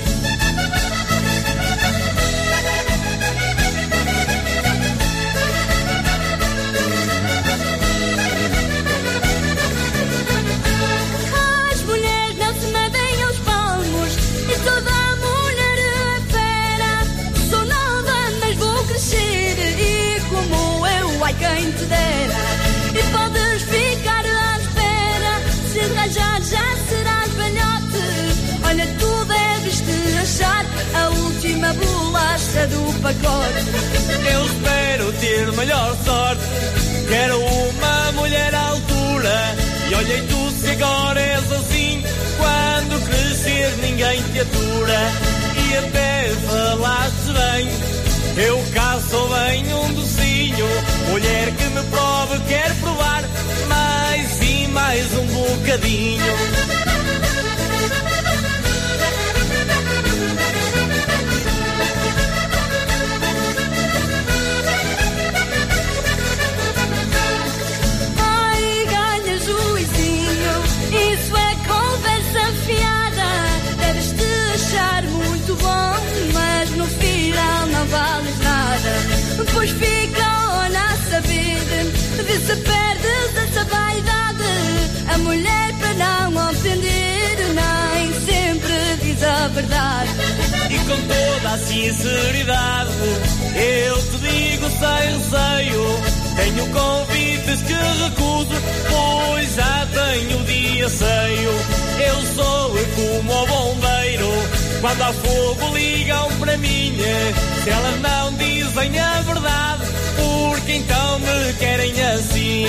As mulheres não se medem aos palmos, e toda a mulher é fera. Sou nova, mas vou crescer, e como eu, ai quem te dera. E podes ficar à espera, se arranjar já serás velhote. Olha, tu deves te achar a última bolacha do pacote. Eu espero ter melhor sorte, quero uma mulher à altura. E olha, e tu se agora és assim, quando crescer ninguém te atura. E até falaste bem, eu cá sou bem um docinho. Mulher que me prove, quer provar mais e mais um bocadinho. Ai, ganha juizinho, isso é conversa fiada. Deves te achar muito bom, mas no final não vales nada. Pois fica a olhar a saber, vê se perdes essa vaidade. A mulher, para não ofender, nem sempre diz a verdade. E com toda a sinceridade, eu te digo sem receio, tenho convites que recuso, pois já tenho o dia cheio. Eu sou como o bombeiro, quando há fogo ligam para mim. Se elas não dizem a verdade, porque então me querem assim.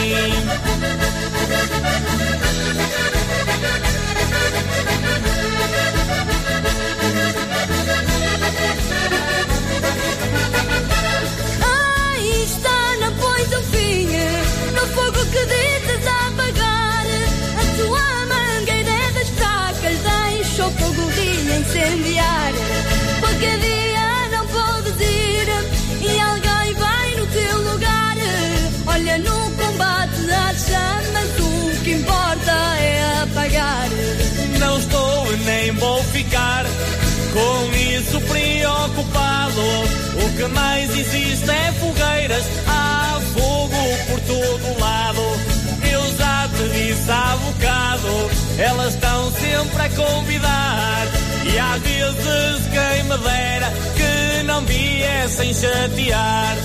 Ai, está, não pões o fim no fogo que dizes apagar. A tua mangueira é das fracas, deixa o fogo de incendiar. Qualquer dia não podes ir e alguém vai no teu lugar. Olha, no combate às chamas, o que importa é apagar. Não estou nem vou ficar com isso preocupado. O que mais existe é fogueiras, há fogo por todo lado. Eu já te disse há bocado, elas estão sempre a convidar. E às vezes quem me dera que não viessem chatear.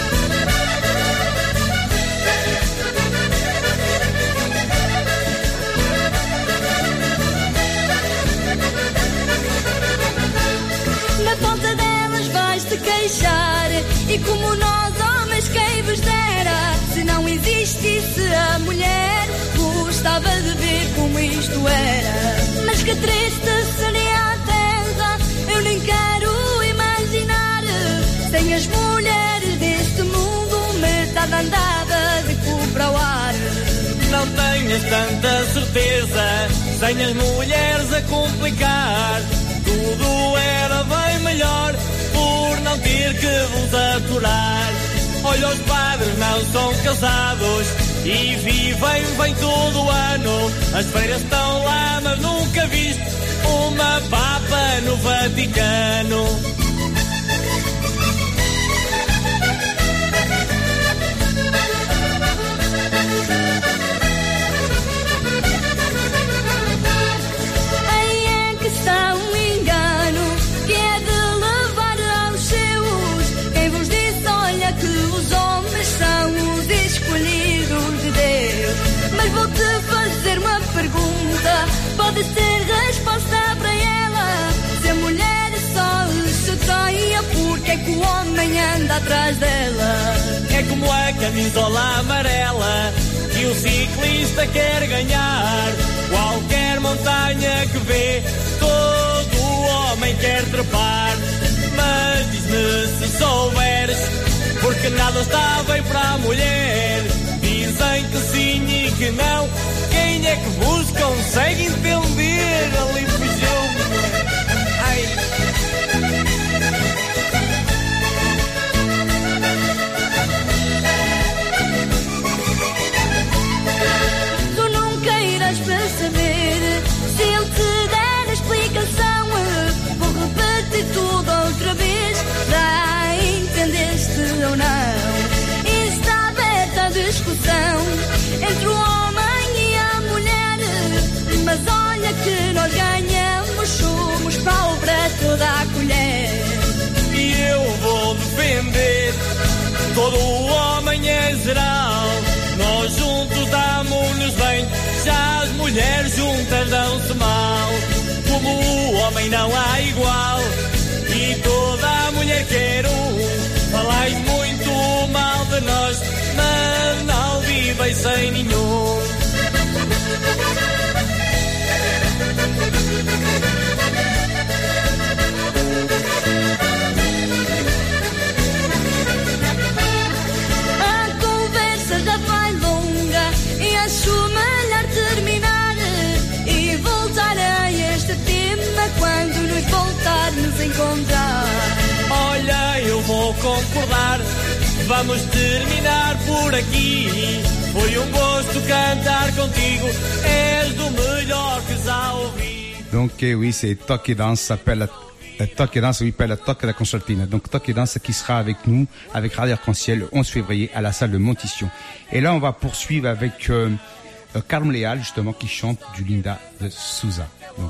Na falta delas vais-te queixar, e como nós homens quem vos dera. Se não existisse a mulher, gostava de ver como isto era. Mas que triste seria tinhas tanta certeza, sem as mulheres a complicar. Tudo era bem melhor por não ter que vos aturar. Olha, os padres não são casados e vivem bem todo o ano. As feiras estão lá, mas nunca viste uma papa no Vaticano. Pode ter resposta para ela. Se a mulher só se traia, porque é que o homem anda atrás dela? É como a camisola amarela que o ciclista quer ganhar. Qualquer montanha que vê, todo o homem quer trepar. Mas diz-me se souberes, porque nada está bem para a mulher. Dizem que sim e que não. Quem é que vos consegue entender? Ali fugiu-me. Ai. Tu nunca irás perceber se ele te der a explicação. Vou repetir tudo outra vez para entendeste ou não. Está aberta a discussão entre o homem e a mulher, mas olha que nós ganhamos, somos pau para toda a colher. E eu vou defender todo o homem em geral. Nós juntos damos-nos bem, já as mulheres juntas dão-se mal. Como o homem não há igual e toda a mulher quer um. Falais muito mal de nós, mas não vivem sem nenhum. A conversa já vai longa e acho melhor terminar e voltar a este tema quando nos voltarmos a encontrar. Olha, eu vou concordar, vamos terminar por aqui. Foi um gosto cantar contigo, és do melhor que já ouvi. Donc eh, oui, c'est Toque et Danse, s'appelle euh, Toque et Danse, oui, s'appelle Toque de la Concertina. Donc Toque et Danse qui sera avec nous, avec Radio Arc-en-Ciel, le onze février à la salle de Montition. Et là, on va poursuivre avec euh, euh, Carme Léal, justement, qui chante du Linda de Souza. Donc,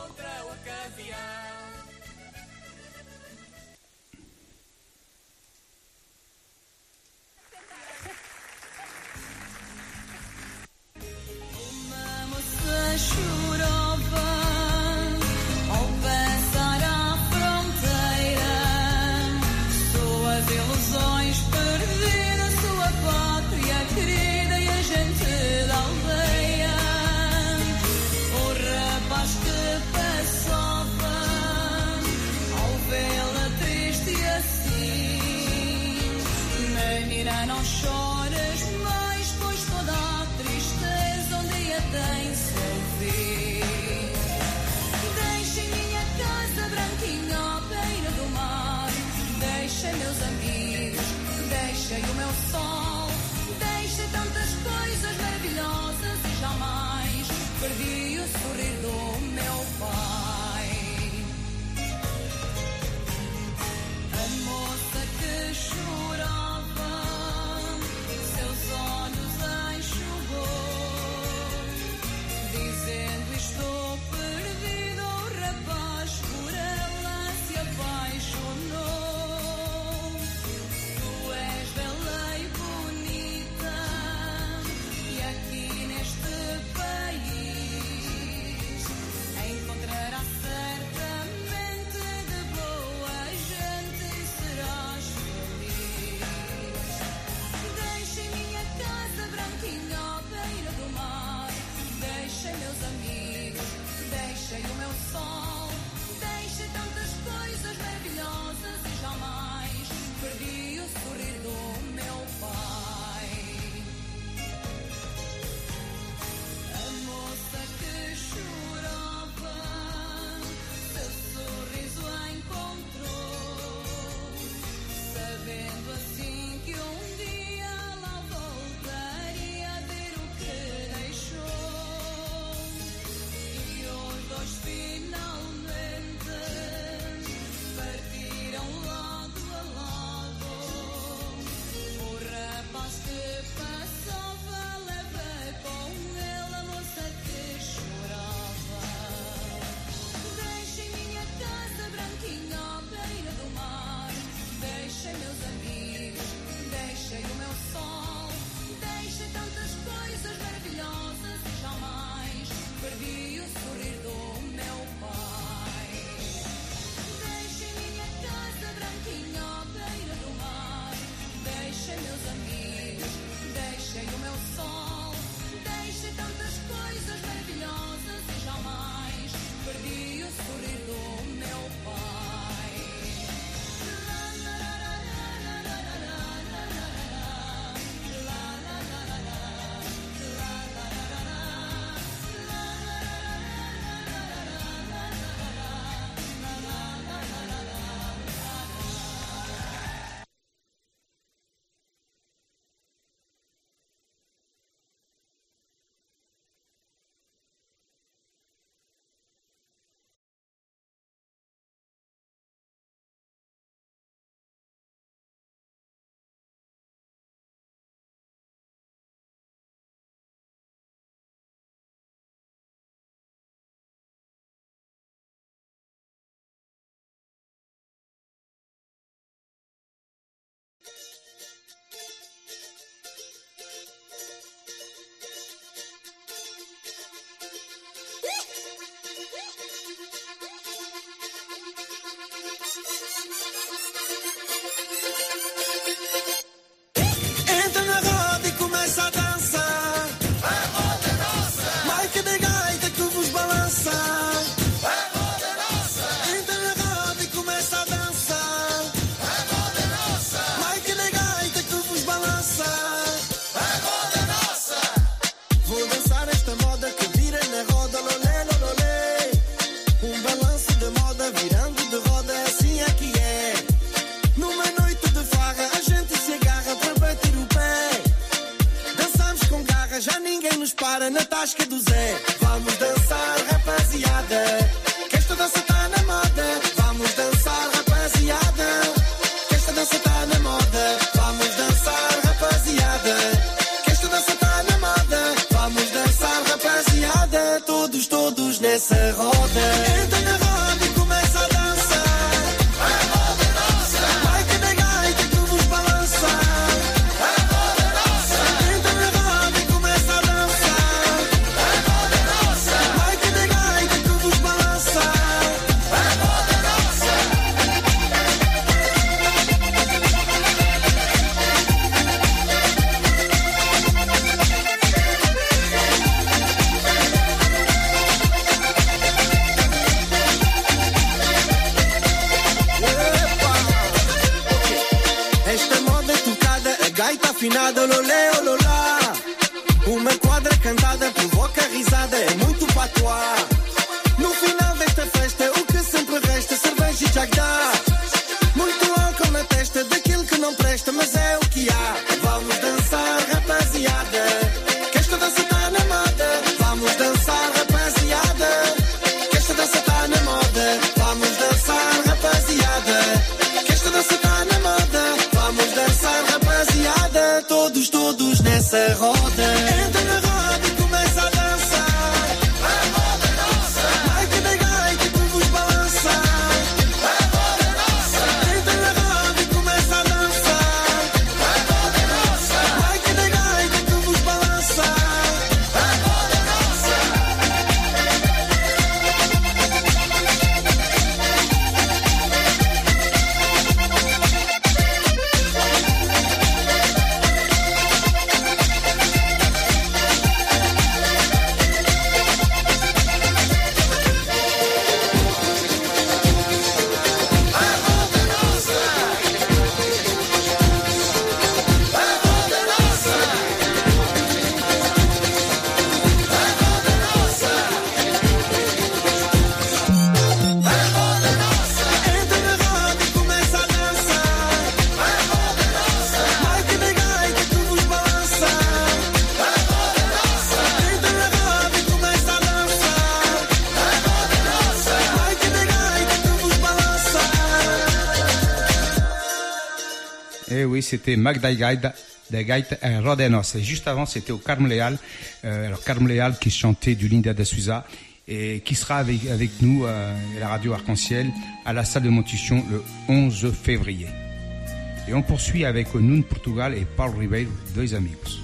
Vasco e do Zé. Vamos dançar, rapaziada, que esta dança tá na moda. Vamos dançar, rapaziada, que esta dança tá na moda. Vamos dançar, rapaziada, que esta dança tá na moda. Vamos dançar, rapaziada, todos, todos nessa roda. Entra na roda e começa a dançar. A roda nossa. Vai que da gaita que vos balançar. A roda nossa. Entra na roda e começa a dançar. A roda nossa. Vai que da gaita que vos balançar. A roda nossa. Esta moda é tocada, a gaita afinada, ololé, ololá. Uma quadra cantada provoca risada, é muito patois. No final desta festa, o que sempre resta, cerveja e jagdá. Muito álcool na testa, daquilo que não presta, mas é o que há. Vamos dançar, rapaziada, que esta dança tá na moda. Vamos dançar, rapaziada, que esta dança tá na moda. Vamos dançar, rapaziada, que esta dança tá na moda. Vamos dançar, rapaziada, todos, todos nessa roda. Entra na roda e começa a dançar. A roda nossa. Vai que da gaita que vos balançar. A roda nossa. Entra na roda e começa a dançar. A roda nossa. Vai que da gaita que vos balançar. A roda nossa. Entra na roda e começa a dançar. A roda nossa. Vai que da gaita que vos balançar. A roda nossa. Entra na roda e começa a dançar. A roda nossa. Vai que da gaita que vos balançar. Eh oui, c'était Magda Gaida, de Gaita et Roda Nossa. Et juste avant, c'était au Carme Leal, euh, alors Carme Leal qui chantait du Linda da Souza et qui sera avec, avec nous euh, à la radio Arc-en-Ciel à la salle de Montichon le onze février. Et on poursuit avec Nuno Portugal et Paulo Ribeiro, deux amigos.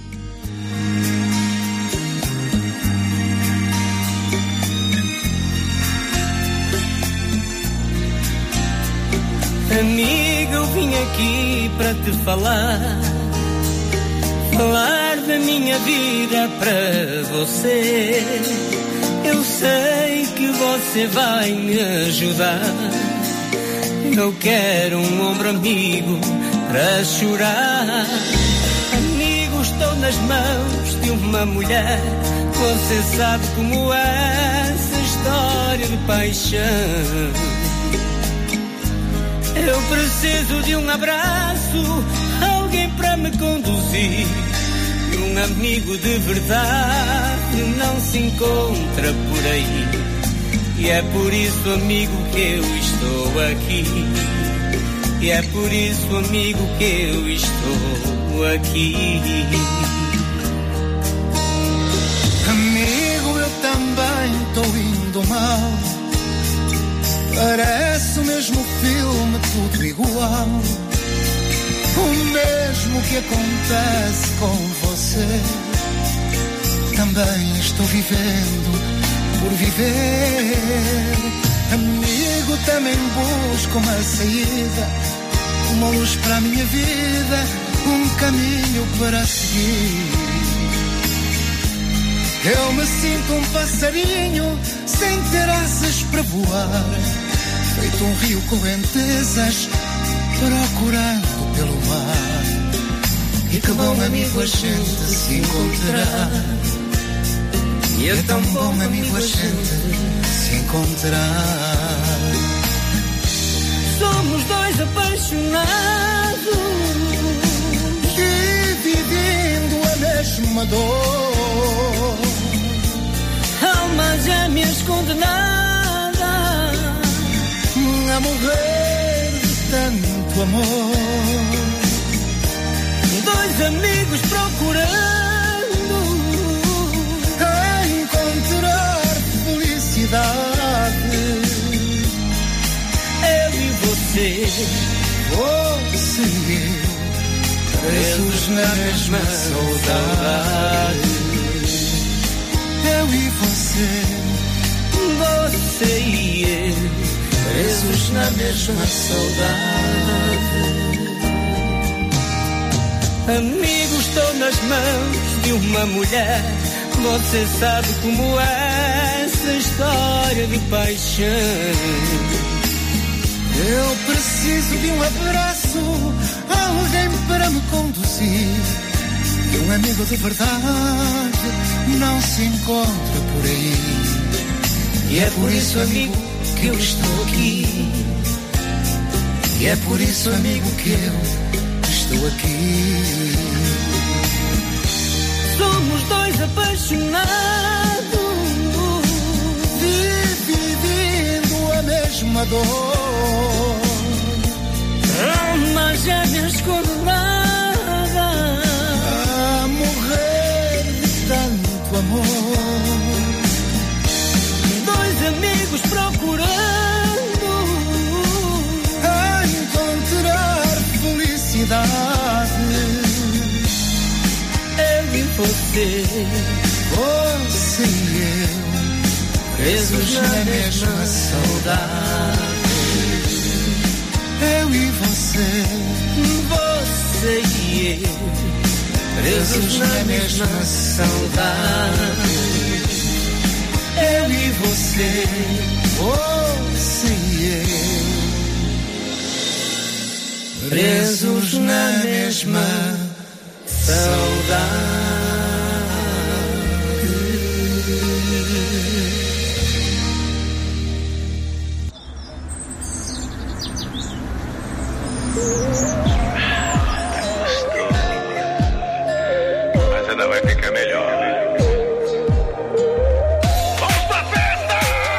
Amiga, eu vim aqui para te falar, falar da minha vida para você. Eu sei que você vai me ajudar. Eu quero um ombro amigo para chorar. Amigo, estou nas mãos de uma mulher. Você sabe como é essa história de paixão. Eu preciso de um abraço, alguém para me conduzir. E um amigo de verdade não se encontra por aí. E é por isso, amigo, que eu estou aqui. E é por isso, amigo, que eu estou aqui. Amigo, eu também estou indo mal. Parece o mesmo filme, tudo igual. O mesmo que acontece com você. Também estou vivendo por viver. Amigo, também busco uma saída, uma luz para a minha vida, um caminho para seguir. Eu me sinto um passarinho sem ter asas para voar, feito um rio correntezas procurando pelo mar. E que bom, amigo, a gente se encontrar. E é tão bom, amigo, a gente se encontrar. Somos dois apaixonados, dividindo a mesma dor. gêmeas condenadas a morrer de tanto amor. Dois amigos procurando encontrar felicidade. Eu e você, você e eu, presos na mesma saudade. Eu e você, você e eu, presos na mesma saudade. Amigo, estou nas mãos de uma mulher. Você sabe como é essa história de paixão. Eu preciso de um abraço, alguém para me conduzir. E um amigo de verdade não se encontra por aí. E é por isso, amigo, que eu estou aqui. E é por isso, amigo, que eu estou aqui. Somos dois apaixonados, dividindo a mesma dor. Almas gêmeas condenadas a morrer de tanto amor. Dois amigos procurando encontrar felicidade. Eu e você, você e eu, presos na mesma saudade. Eu e você, você e eu, presos na mesma saudade. Eu e você, você e eu, presos na mesma saudade. Mas ainda vai ficar melhor. Vamos pra festa!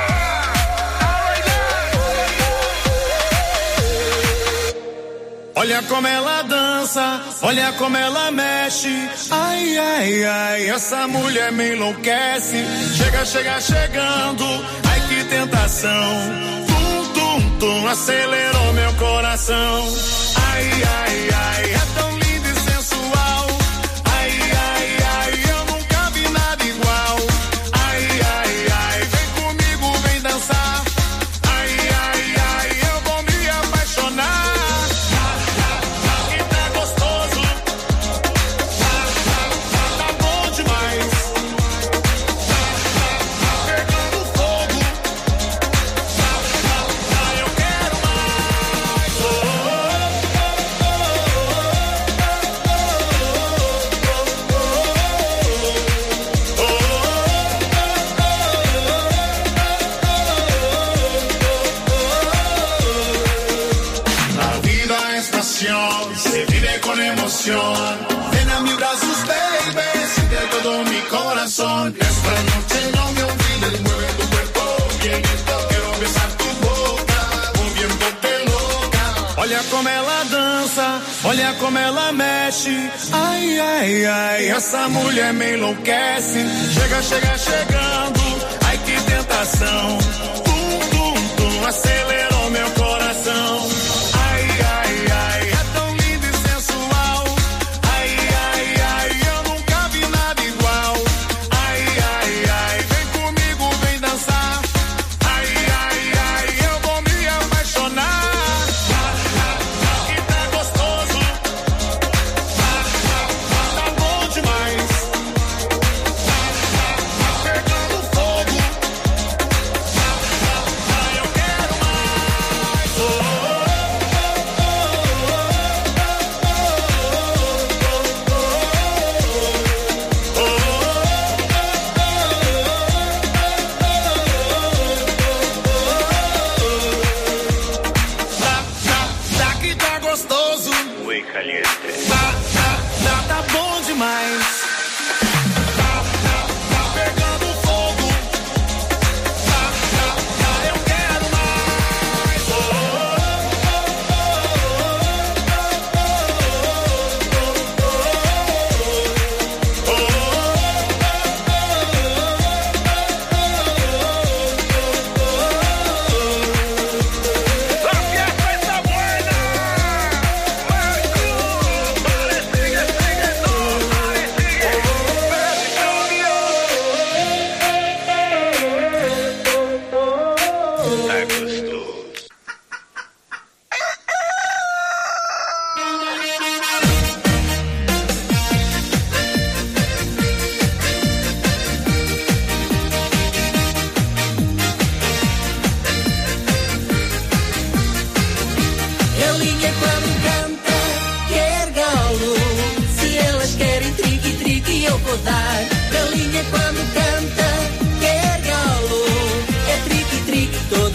Olha como ela dança, olha como ela mexe. Ai, ai, ai, essa mulher me enlouquece. Chega, chega, chegando, ai que tentação. Tum, tum, tum, acelerou meu coração. Ai, ai, ai, é tão lindo e sensual. Ai, ai, ai, eu nunca vi nada igual. Ai, ai, ai, vem comigo, vem dançar. Ai, ai, ai, eu vou me apaixonar. E tá gostoso, tá bom demais. Pegando fogo, eu quero mais. Oh, la vida es pasión, se vive con emoción. Ven a mis brazos, baby, siente todo mi corazón. Esta noche no me olvides, mueve tu cuerpo bien. Quiero besar tu boca, moviéndote loca. Olha como ela dança, olha como ela mexe. Ai, ai, ai, essa mulher me enlouquece. Chega, chega, chegando, ai que tentação. Tum, tum, tum, acelerou meu coração. Ai, ai, ai, é tão lindo e sensual. Ai, ai, ai, eu nunca vi nada igual. Ai, ai, ai, vem comigo, vem dançar. Ai, ai, ai, eu vou me apaixonar. E tá gostoso, tá bom demais. Pegando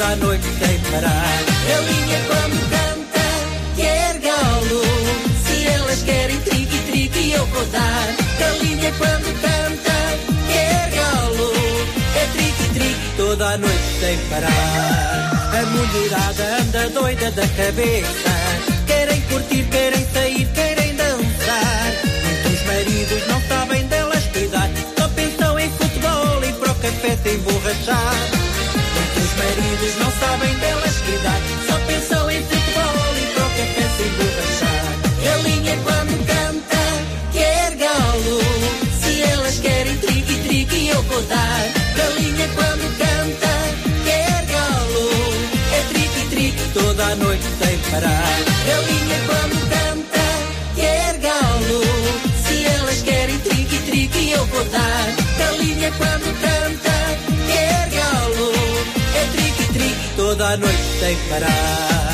toda a noite sem parar. Galinha quando canta quer galo, se elas querem triqui triqui eu vou dar. Galinha quando canta quer galo, é triqui triqui toda a noite sem parar. A mulherada anda doida da cabeça, querem curtir, querem sair, querem dançar. Muitos maridos não sabem delas cuidar, só pensam em futebol e para o café se emborrachar. Muitos maridos não sabem delas cuidar, só pensam em futebol e para o café se emborrachar. Galinha quando canta quer galo, se elas querem triqui triqui eu vou dar. Galinha quando canta quer galo, é triqui triqui toda a noite sem parar. Galinha quando canta quer galo, se elas querem triqui triqui eu vou dar. Galinha quando canta quer galo, é triqui triqui toda a noite sem parar.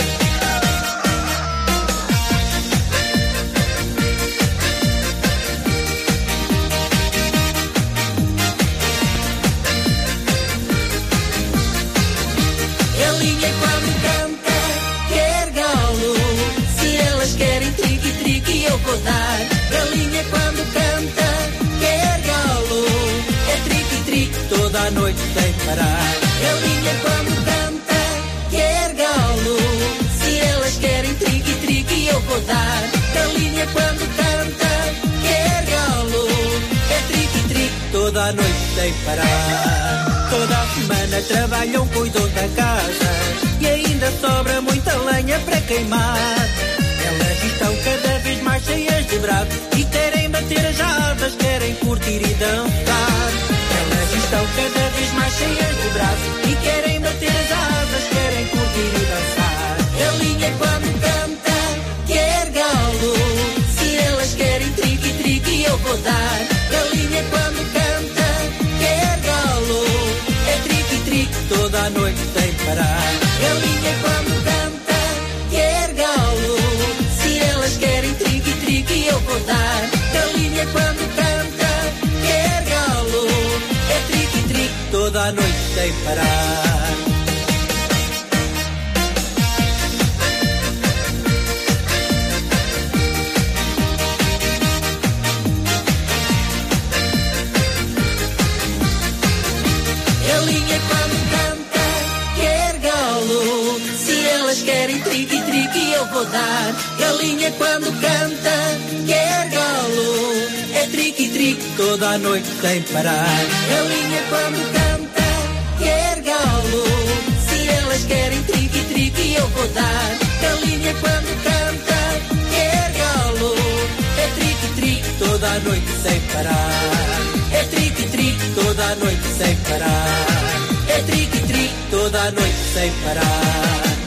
Galinha quando canta quer galo, se elas querem triqui triqui eu vou dar. Galinha quando canta quer galo, é triqui triqui toda a noite sem parar. Galinha quando canta quer galo, se elas querem triqui triqui eu vou dar. Galinha quando canta quer galo, é triqui triqui toda a noite sem parar. Toda a semana trabalham, cuidam da casa e ainda sobra muita lenha para queimar. Elas estão cada vez mais cheias de bravo e querem bater as asas, querem curtir e dançar. Elas estão cada vez mais cheias de bravo e querem bater as asas, querem curtir e dançar. Galinha quando canta quer galo, se elas querem triqui triqui eu vou dar. Galinha quando canta quer galo, é triqui triqui toda a noite sem parar. Galinha quando canta quer galo, se elas querem triqui triqui eu vou dar. Galinha quando canta quer galo, é triqui triqui toda a noite sem parar. Galinha quando canta quer galo, se elas querem triqui triqui eu vou dar. Galinha quando canta quer galo, é triqui triqui toda a noite sem parar. Galinha quando canta quer galo, se elas querem triqui triqui eu vou dar. Galinha quando canta quer galo, é triqui triqui toda a noite sem parar. É triqui triqui toda a noite sem parar. É triqui triqui toda a noite sem parar.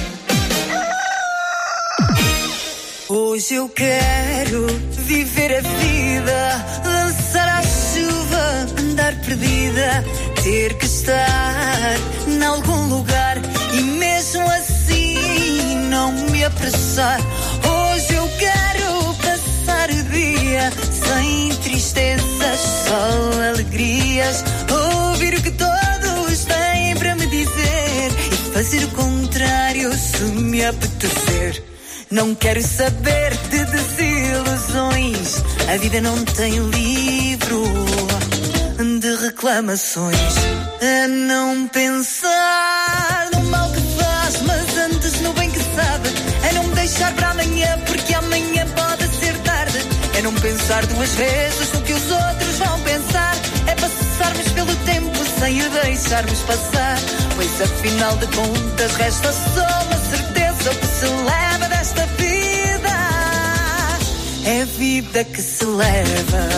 Hoje eu quero viver a vida, dançar à chuva, andar perdida, ter que estar em algum lugar e mesmo assim não me apressar. Hoje eu quero passar o dia sem tristezas, só alegrias, ouvir o que todos têm para me dizer e fazer o contrário se me apetecer. Não quero saber de desilusões, a vida não tem livro de reclamações. A não pensar no mal que faz, mas antes no bem que sabe. É não me deixar para amanhã, porque amanhã pode ser tarde. É não pensar duas vezes no que os outros vão pensar. É passarmos pelo tempo sem o deixarmos passar, pois afinal de contas resta só uma certeza: o que se leva desta vida é a vida que se leva.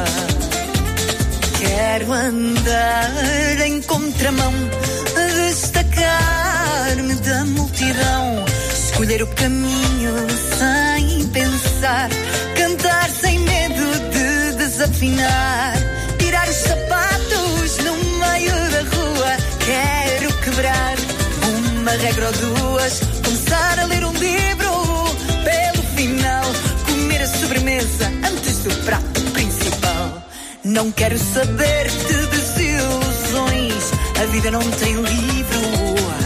Quero andar em contramão, destacar-me da multidão, escolher o caminho sem pensar, cantar sem medo de desafinar, tirar os sapatos no meio da rua. Quero quebrar uma regra ou duas, começar a ler um livro pelo final, comer a sobremesa antes do prato principal. Não quero saber de desilusões, a vida não tem livro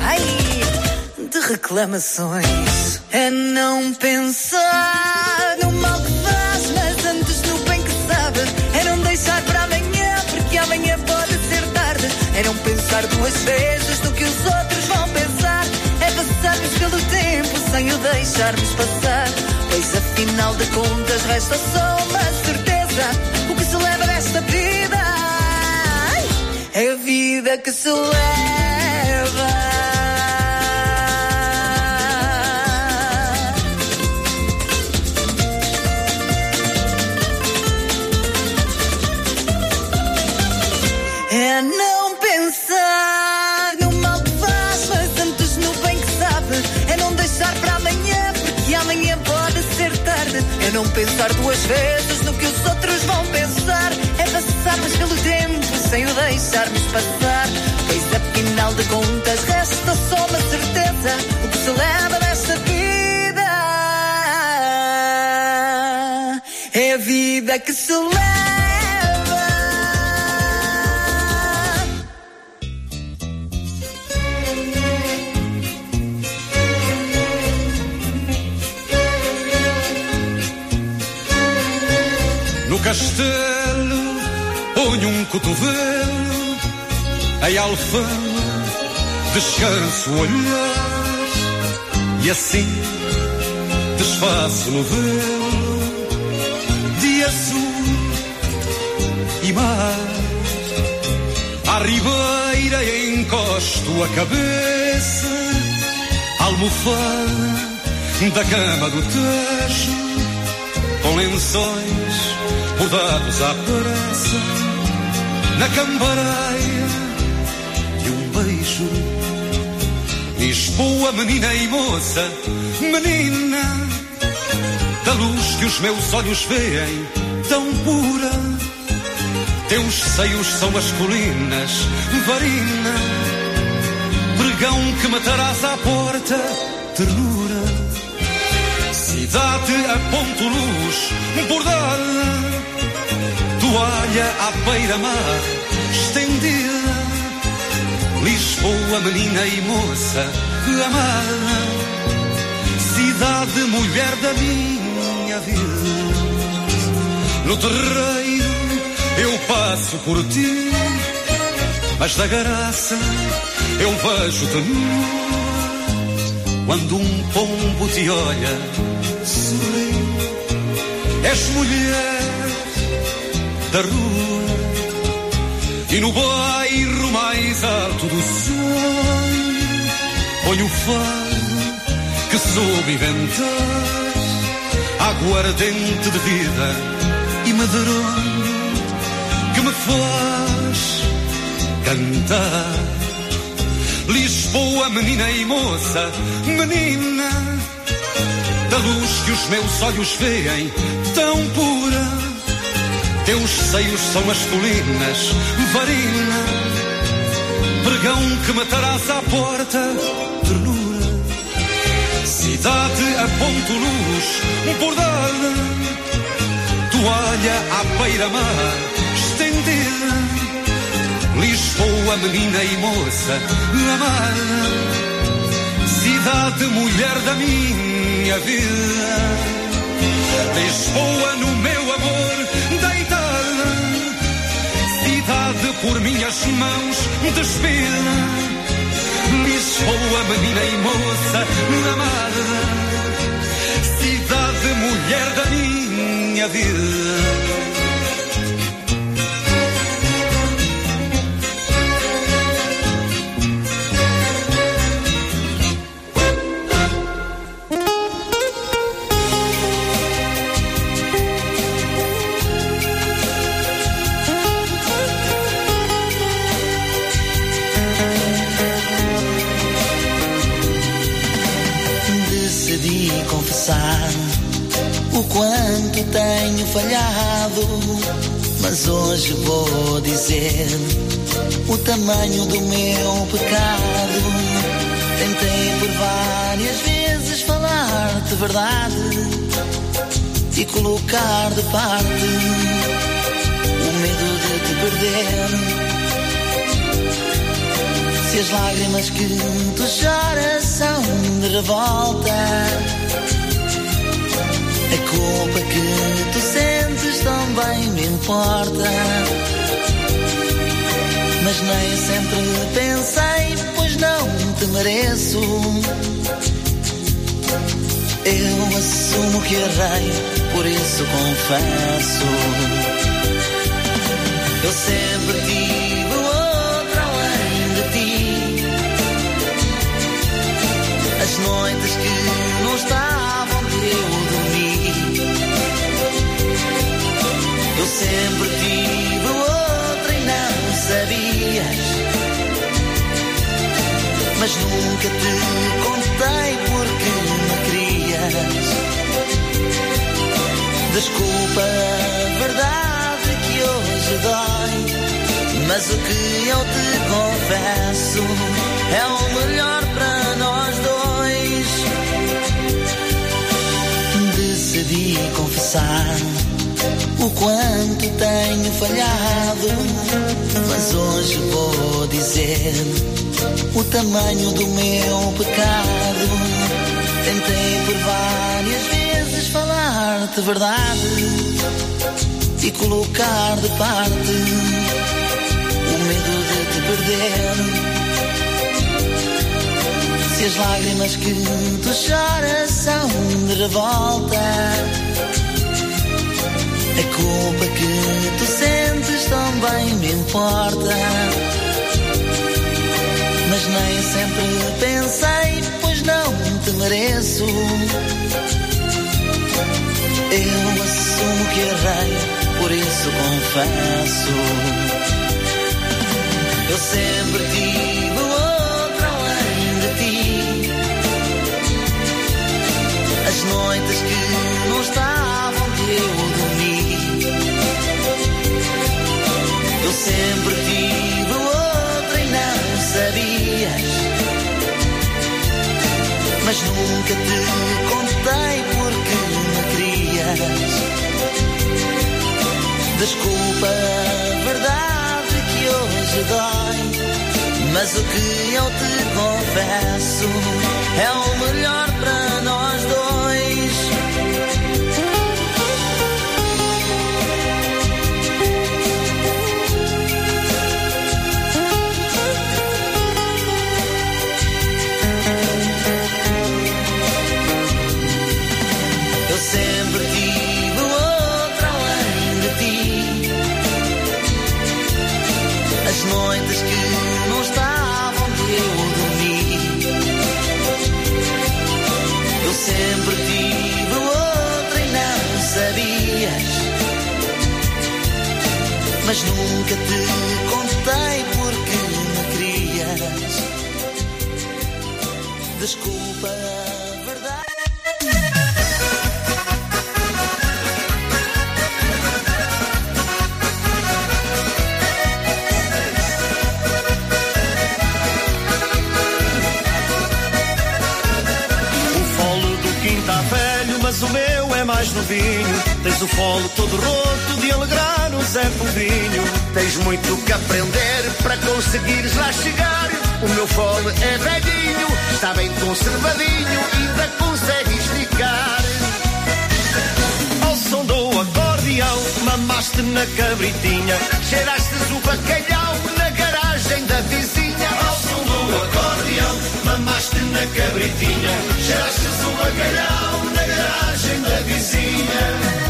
reclamações. É não pensar no mal que faz, mas antes no bem que sabe. É não deixar para amanhã, porque amanhã pode ser tarde. É não pensar duas vezes no que os outros vão pensar. É passarmos pelo tempo sem o deixarmos passar. Pois afinal de contas resta só uma certeza: o que se leva desta vida é a vida que se leva. É não pensar no mal que faz, mas antes no bem que sabe. É não deixar para amanhã, porque amanhã pode ser tarde. É não pensar duas vezes no que os outros vão pensar. É passarmos pelo tempo sem o deixarmos passar. Pois afinal de contas resta só uma certeza: o que se leva desta vida é a vida que se leva. No castelo ponho um cotovelo, em alfama descanso o olhar, e assim desfaço no velo de azul e mar. À ribeira encosto a cabeça, almofada da cama do Tejo, com lençóis bordados à pressa, na cambareia e um beijo. Lisboa, menina e moça, menina da luz que os meus olhos veem, tão pura. Teus seios são as colinas, varina, pregão que matarás à porta, ternura. Cidade a ponto luz bordada, toalha à beira-mar estendida. Lisboa, menina e moça amada, cidade, mulher da minha vida. No terreiro eu passo por ti, mas da graça eu vejo-te nua. Quando um pombo te olha, sorri, és mulher da rua. E no bairro mais alto do sonho ponho o fado que soube inventar, aguardente de vida e medronho que me faz cantar. Lisboa, menina e moça, menina da luz que os meus olhos veem, tão pura. Teus seios são as colinas, varina, pregão que matarás à porta, ternura. Cidade a ponto luz bordada, toalha à beira-mar estendida. Lisboa, menina e moça amada, cidade, mulher da minha vida. Lisboa no meu amor deitada, cidade por minhas mãos despida. Lisboa, menina e moça amada, cidade, mulher da minha vida. O quanto tenho falhado, mas hoje vou dizer o tamanho do meu pecado. Tentei por várias vezes falar de verdade e colocar de parte o medo de te perder. Se Se as lágrimas que tu choras são de revolta, a culpa que tu sentes também me importa. Mas nem sempre pensei, pois não te mereço. Eu assumo que errei, por isso confesso. Eu sempre tive outra além de ti. As noites que não estavam de eu dormir. Eu sempre tive outra e não sabias. Mas nunca te contei porque me querias. Desculpa a verdade que hoje dói, mas o que eu te confesso é o melhor para nós dois. Decidi confessar o quanto tenho falhado, mas hoje vou dizer o tamanho do meu pecado. Tentei por várias vezes falar-te verdade e colocar de parte o medo de te perder. Se as lágrimas que tu choras são de revolta, a culpa que tu sentes também me importa. Mas nem sempre pensei, pois não te mereço. Eu assumo que errei, por isso confesso. Eu sempre tive outra além de ti. As noites que não estavam de eu dormir. Eu sempre tive outra e não sabias. Mas nunca te contei porque me querias. Desculpa a verdade que hoje dói, mas o que eu te confesso é o melhor para nós dois. Eu sempre tive outra além de ti. As noites que não estavam de eu dormir. Eu sempre tive outra e não sabias. Mas nunca te contei porque me querias. Desculpa a verdade. Mas o meu é mais novinho. Tens o folo todo roto de alegrar o Zé Povinho. Tens muito que aprender para conseguires lá chegar. O meu folo é velhinho, está bem conservadinho, ainda consegue esticar. Ao som do acordeão, mamaste na cabritinha, cheirastes o bacalhau na garagem da vizinha. Ao som do acordeão, mamaste na cabritinha, cheirastes o bacalhau na garagem da vizinha.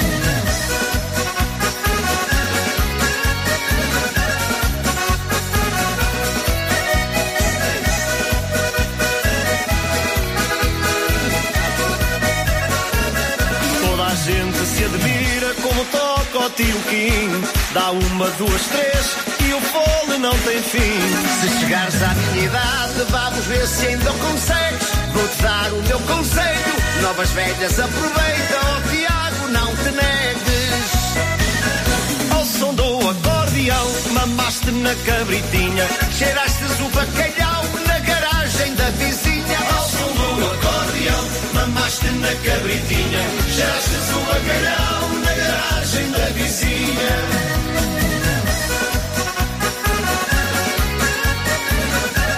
Gente se admira como toca o tio Kim. Dá uma, duas, três e o fole não tem fim. Se chegares à minha idade, vamos ver se ainda consegues. Vou-te dar o meu conselho, novas velhas aproveita, oh Tiago, não te negues. Ao som do acordeão, mamaste na cabritinha, cheirastes o bacalhau na garagem da vizinha. Ao som do acordeão, mamaste na cabritinha, cheirastes o bacalhau na garagem da vizinha.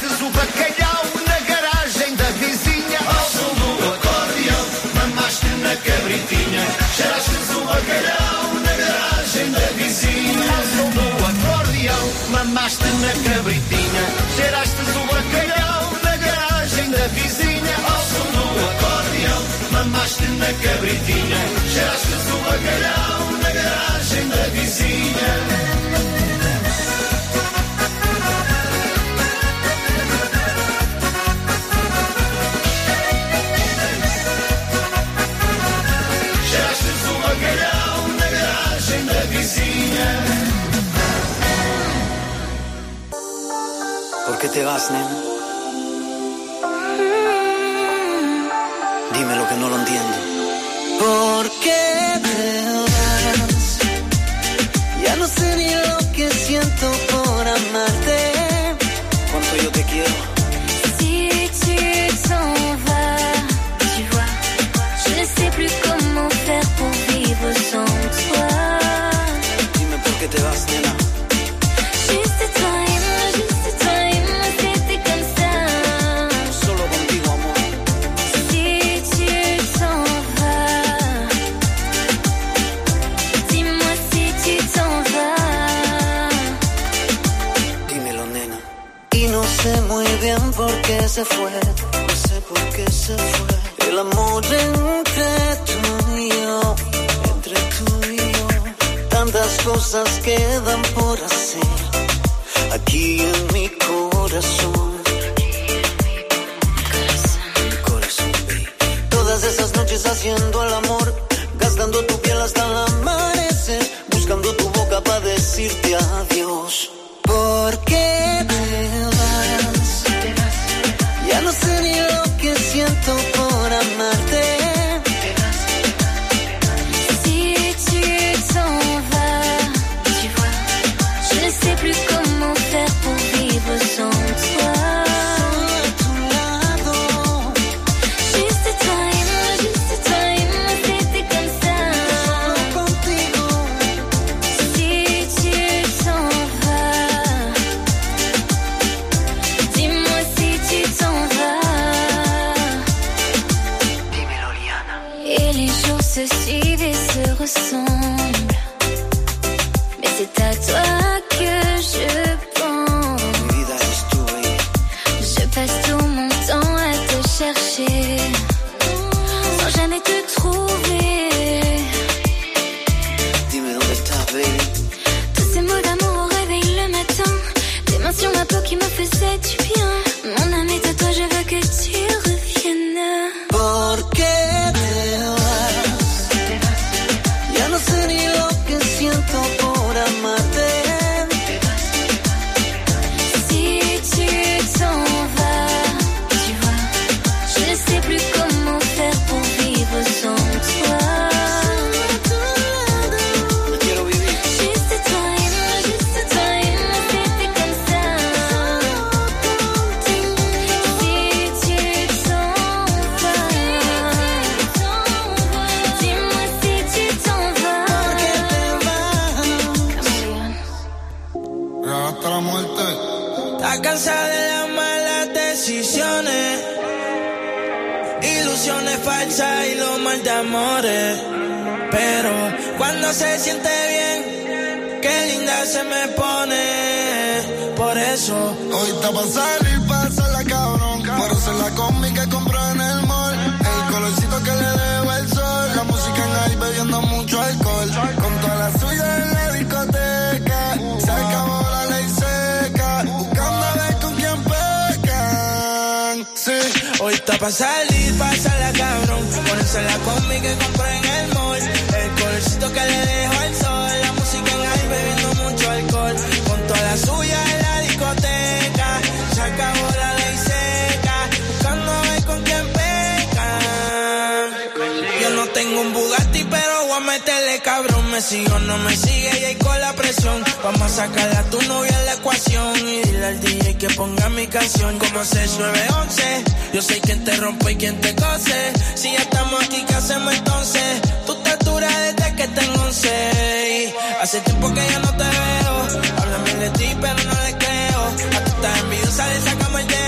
Cheirastes o bacalhau na garagem da vizinha. Ao som do acordeão, mamaste na cabritinha. Cheirastes o bacalhau na garagem da vizinha. Ao som do acordeão, mamaste na cabritinha. Cheirastes o bacalhau na garagem da vizinha. Ao som do acordeão, mamaste na cabritinha. Cheirastes o bacalhau na garagem da vizinha. ¿Por qué te vas, nena? Dime lo que no lo entiendo. ¿Por qué te vas? Ya no sé ni lo que siento por amarte. Cuánto yo te quiero. Si tu t'en vas, tu vois, je ne sais plus comment faire pour vivre sans toi. Dime por qué te vas, nena. Juste toi et moi, juste toi et moi, c'était comme ça. Solo contigo, amor. Si tu t'en vas, dis-moi si tu t'en vas. Dímelo, nena. Y no sé muy bien por qué se fue. No sé por qué se fue. El amor entre tú y yo. Entre tú y yo. Tantas cosas quedan por hacer. Aquí en mi corazón. Mi corazón, baby. Todas esas noches haciendo el amor, gastando tu piel hasta el amanecer, buscando tu boca para decirte adiós. ¿Por qué te vas? Ya no sé ni lo que siento por amarte. Si tu t'en vas, tu vois, je ne sais plus comment faire pour vivre sans toi. Juste toi et moi, juste toi et moi, c'était comme ça. Si tu t'en vas, dis-moi si tu t'en vas. Dímelo, Liana. Et les jours se suivent et se ressemblent. Mais c'est à toi que je pense. Mi vida eres tú, baby. Je passe tout mon temps à te chercher, sans jamais te trouver. Dime dónde estás, baby. Tous ces mots d'amour au réveil le matin, tes mains sur ma peau qui me faisaient du bien. Mon âme est à toi, je veux que tu reviennes. ¿Por qué te vas? Ya no sé ni lo que siento por amarte. Si tu t'en vas, tu vois, je ne sais plus comment faire pour vivre sans toi. Me quiero vivir. Juste toi et moi, juste toi et moi, c'était comme ça. Si tu t'en vas, dis-moi si tu t'en vas. Hasta la muerte. Está cansada de las malas decisiones, ilusiones falsas y los mal de amores. Pero cuando se siente bien, qué linda se me pone. Por eso Hoy está pa' salir, pasarla cabrón. Por eso la combi que compró en el mall. El colorcito que le dejo el sol. La música en ahí bebiendo mucho alcohol. Con toda la suya en la discoteca. Se acabó la ley seca. Buscando a ver con quién pecan. Sí. hoy está pa' salir, pasarla cabrón. Ponerse la combi que compré en el mall. El colorcito que le dejo al sol. La música en ahí bebiendo mucho alcohol. Con toda la suya en la discoteca. Se acabó la ley seca. Buscando a ver con quién pecan. Yo no tengo un Bugatti, pero voy a meterle cabrón. Me sigo o no me sigue y ahí con la presión. Vamos a sacarle a tu novia en la ecuación. Y dile al D J que ponga mi canción. Como seis nueve once. Yo sé quién te rompe y quién te cose. Si ya estamos aquí, ¿qué hacemos entonces? Tu estatura desde que tengo once. Hace tiempo que ya no te veo. Hablan bien de ti, pero no le creo. A tú estás envidiosa, le sacamos el dedo.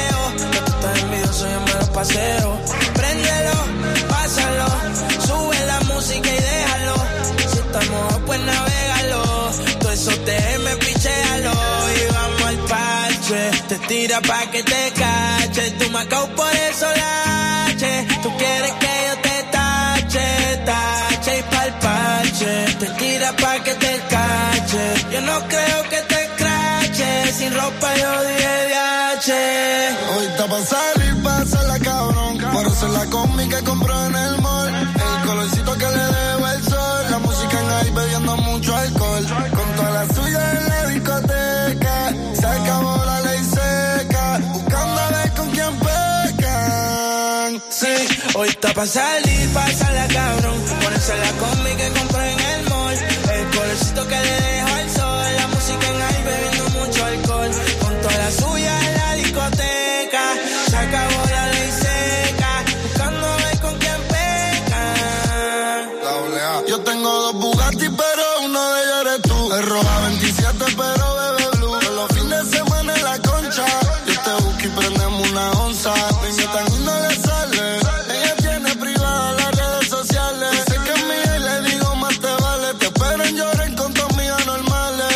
tira pa' que te cache. Tú Macao por el solache. Tú quieres que yo te tache, tache y palpache. Te tira pa' que te cache. Yo no creo que te crache. Sin ropa yo dije D H. Hoy está pa' salir, pa' hacerla cabrón. Por eso la combi que compró en el mall. El colorcito que le dejo el sol. La música en ahí bebiendo mucho alcohol. Con toda la suya en la discoteca. Se acabó la ley seca. Buscando a ver con quién pecan. Sí, hoy está pa' salir, pa' pasarla cabrón. Ponerse la combi que compré en el mall. El colorcito que le dejo al sol. La música en ahí bebiendo mucho alcohol. Con toda la suya en la discoteca. Se acabó la ley seca. Buscando a ver con quién pecan. Yo tengo dos Bugatti, pero uno de ellos eres tú. El Roja veintisiete, pero bebe blue. En los fines de semana en la concha. Yo te busco y prendemos una onza. Dime tan lindo le sale. Ella tiene privada las redes sociales. Sé que es mía y le digo más te vale. Te espero en llorar con tus mías normales.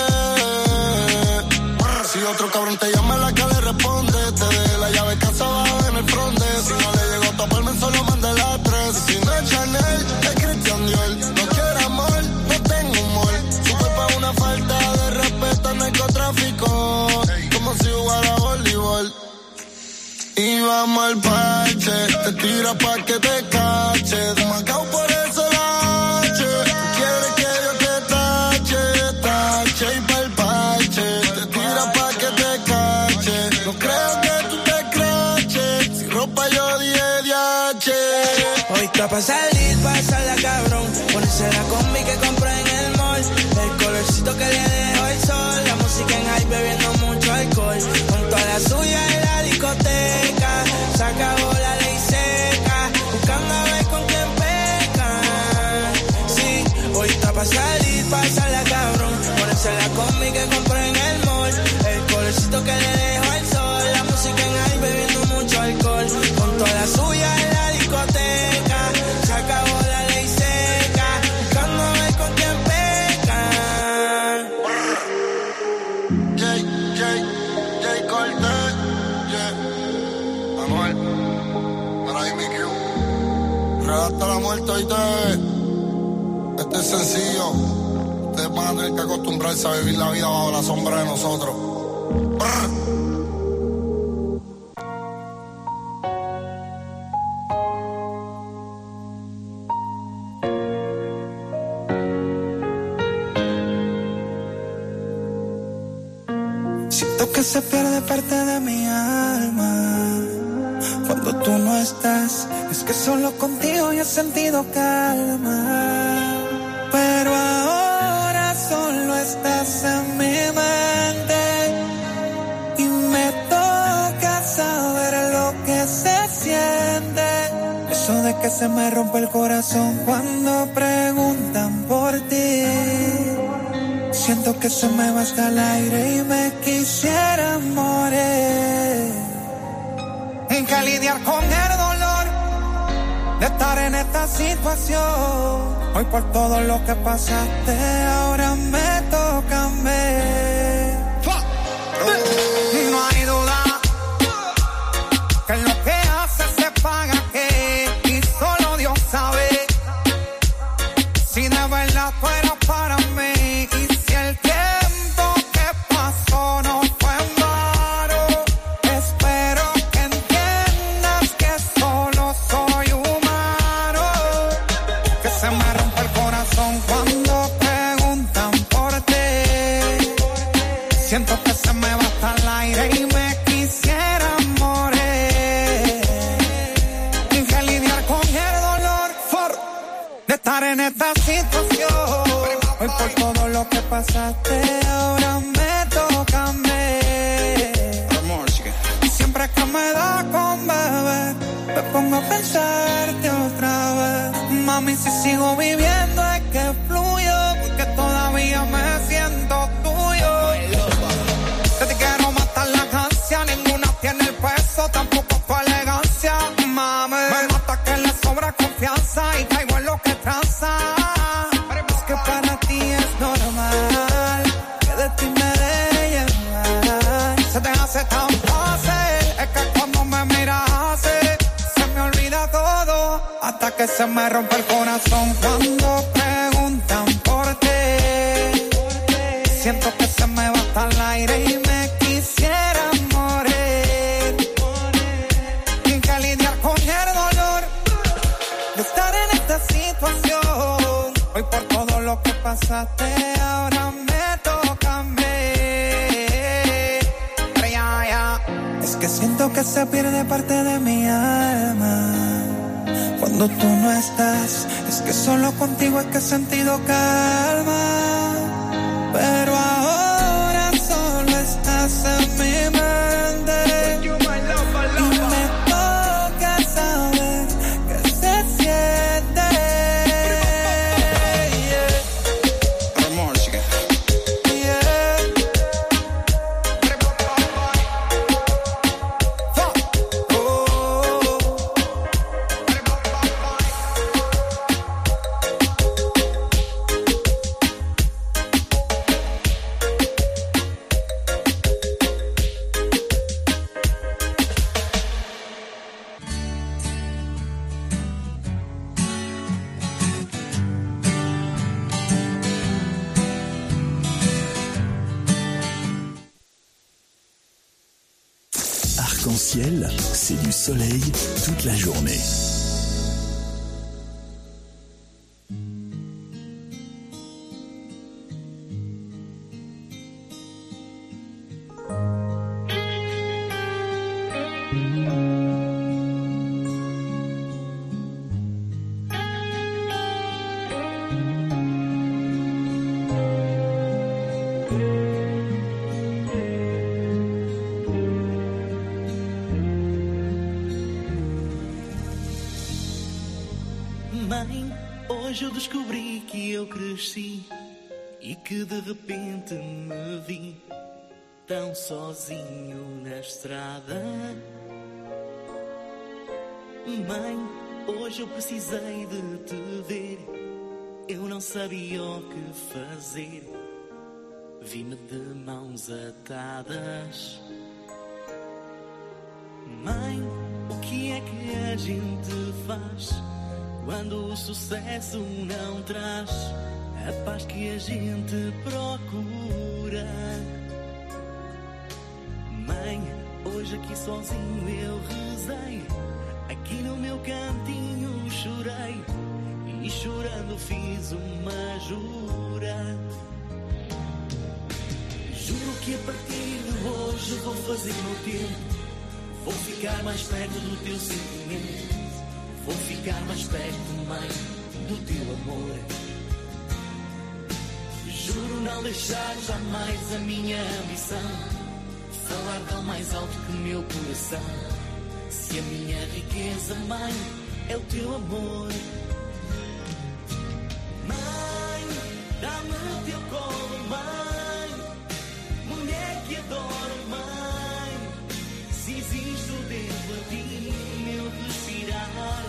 Si otro cabrón te llama, la que le responde. Te deje la llave casa abajo en el fronte. Si no le llegó a taparme, solo mande las tres. Si no es Chanel, es Christian Dior. No quiero amor, no tengo humor. Sube pa' una falta de respeto al narcotráfico. Como si jugara voleibol. Y vamos al parche. Te tira pa' que te cache. De Macao por el solache. Tú quieres que yo te tache, tache y pa'l parche. Te tira pa' que te cache. No creo que tú te craches. Sin ropa yo dije D H. Hoy está pa' salir, pa' pasarla cabrón. Ponerse la combi que compré en el mall. El colorcito que le dejo el sol. La música en high bebiendo mucho alcohol. Con toda la suya en la discoteca. Se acabó la ley seca. Buscando a ver con quién pecan. Sí, hoy está pa' salir, pa' pasarla cabrón. Ponerse la combi que compré en el mall. El colorcito que le dejo el sol. La música en high bebiendo mucho alcohol. Con toda la suya en la discoteca. Se acabó la ley seca. Buscando a ver con quién pecan. J, J, J Cortez, yeah. Anuel, para ahí mi Q. Redacta la muerte, oíste. Este es sencillo. Ustedes van a tener que acostumbrarse a vivir la vida bajo la sombra de nosotros. Brr. Siento que se pierde parte de mi alma cuando tú no estás. Es que solo contigo yo he sentido calma. Pero ahora solo estás en mi mente y me toca saber lo que se siente. Eso de que se me rompe el corazón cuando preguntan por ti. Siento que se me va hasta el aire y me quisiera morir. En que lidiar con el dolor de estar en esta situación. Hoy por todo lo que pasaste, ahora me toca a mí. No hay duda que lo que hace se paga aquí. Y solo Dios sabe si de verdad tú eras para mí. Siento que se me va hasta el aire y me quisiera morir. Y que lidiar con el dolor de estar en esta situación. Hoy por todo lo que pasaste, ahora me toca a mí. Y siempre que me da con beber, me pongo a pensarte otra vez. Mami, si sigo viviendo es que fluyo, porque todavía me siento tuyo. Te quiero matar la ansia, ninguna tiene el peso, tampoco tu elegancia, mami. Me mata que le sobra confianza y caigo en lo que tranza. Es que para ti es normal que de ti me deje llevar. Se te hace tan fácil hasta que se me rompe el corazón cuando preguntan por ti. Siento que se me va hasta el aire y me quisiera morir. Que lidiar con el dolor de estar en esta situación. Hoy por todo lo que pasaste, ahora me toca a mí. Pero ya, ya. Es que siento que se pierde parte de mi alma cuando tú no estás. Es que solo contigo es que he sentido calma. Pero ahora solo estás en mi mente. Y me toca saber que se siente. Yeah. Amor, chica. Yeah. Oh. Arc-en-ciel, c'est du soleil toute la journée. Mãe, hoje eu descobri que eu cresci e que de repente me vi tão sozinho na estrada. Mãe, hoje eu precisei de te ver, eu não sabia o que fazer, vi-me de mãos atadas. Mãe, o que é que a gente faz quando o sucesso não traz a paz que a gente procura? Mãe, hoje aqui sozinho eu rezei, aqui no meu cantinho chorei, e chorando fiz uma jura. Juro que a partir de hoje vou fazer o meu tempo, vou ficar mais perto do teu sentimento, vou ficar mais perto, mãe, do teu amor. Juro não deixar jamais a minha ambição falar tão mais alto que o meu coração. Se a minha riqueza, mãe, é o teu amor. Mãe, dá-me o teu colo, mãe, mulher que adoro, mãe. Se existo dentro de ti, meu respirar.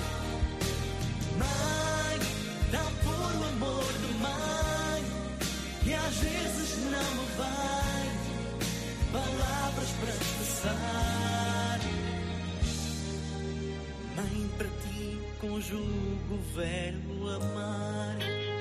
Mãe, dá por o amor de mãe, que às vezes não me vai palavras para expressar. Mãe, para ti conjugo o verbo amar.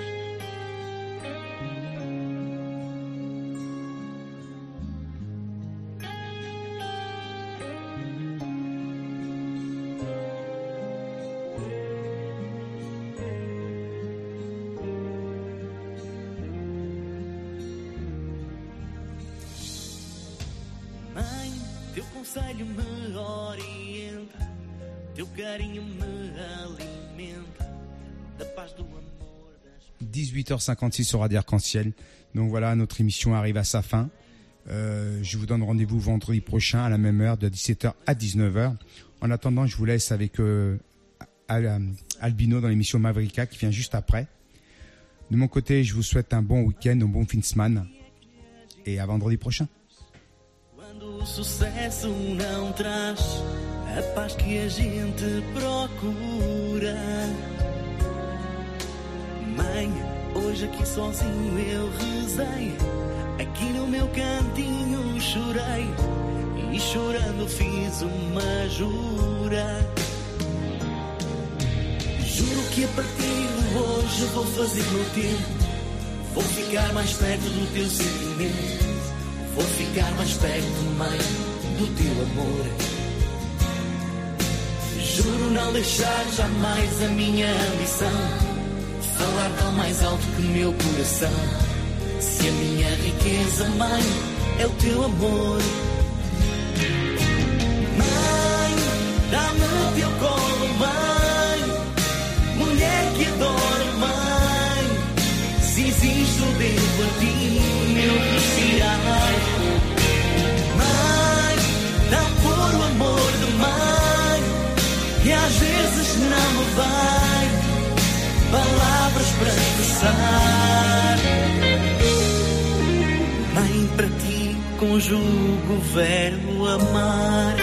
Teu conselho me orienta, teu carinho me alimenta, da paz do amor. dix-huit heures cinquante-six sur Radio Arc-en-Ciel. Donc voilà, notre émission arrive à sa fin. Euh, je vous donne rendez-vous vendredi prochain à la même heure, de dix-sept heures à dix-neuf heures. En attendant, je vous laisse avec euh, Al- Albino dans l'émission Mavrika qui vient juste après. De mon côté, je vous souhaite un bon week-end, un bon fin de semaine et à vendredi prochain. O sucesso não traz a paz que a gente procura. Mãe, hoje aqui sozinho eu rezei, aqui no meu cantinho chorei, e chorando fiz uma jura. Juro que a partir de hoje vou fazer meu tempo. Vou ficar mais perto do teu sentimento. Vou ficar mais perto, mãe, do teu amor. Juro não deixar jamais a minha ambição falar tão mais alto que meu coração. Se a minha riqueza, mãe, é o teu amor. Mãe, dá-me o teu colo, mãe, mulher que adoro, mãe. Se existe um dedo a ti, eu respirar. Mãe, dá por o amor de mãe, e às vezes não me vai palavras para expressar. Mãe, para ti conjugo o verbo amar.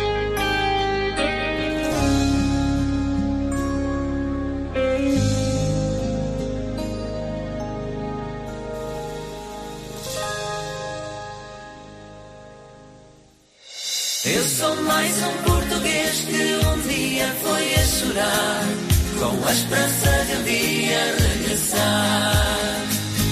Eu sou mais um português que um dia foi a chorar, com a esperança de um dia regressar.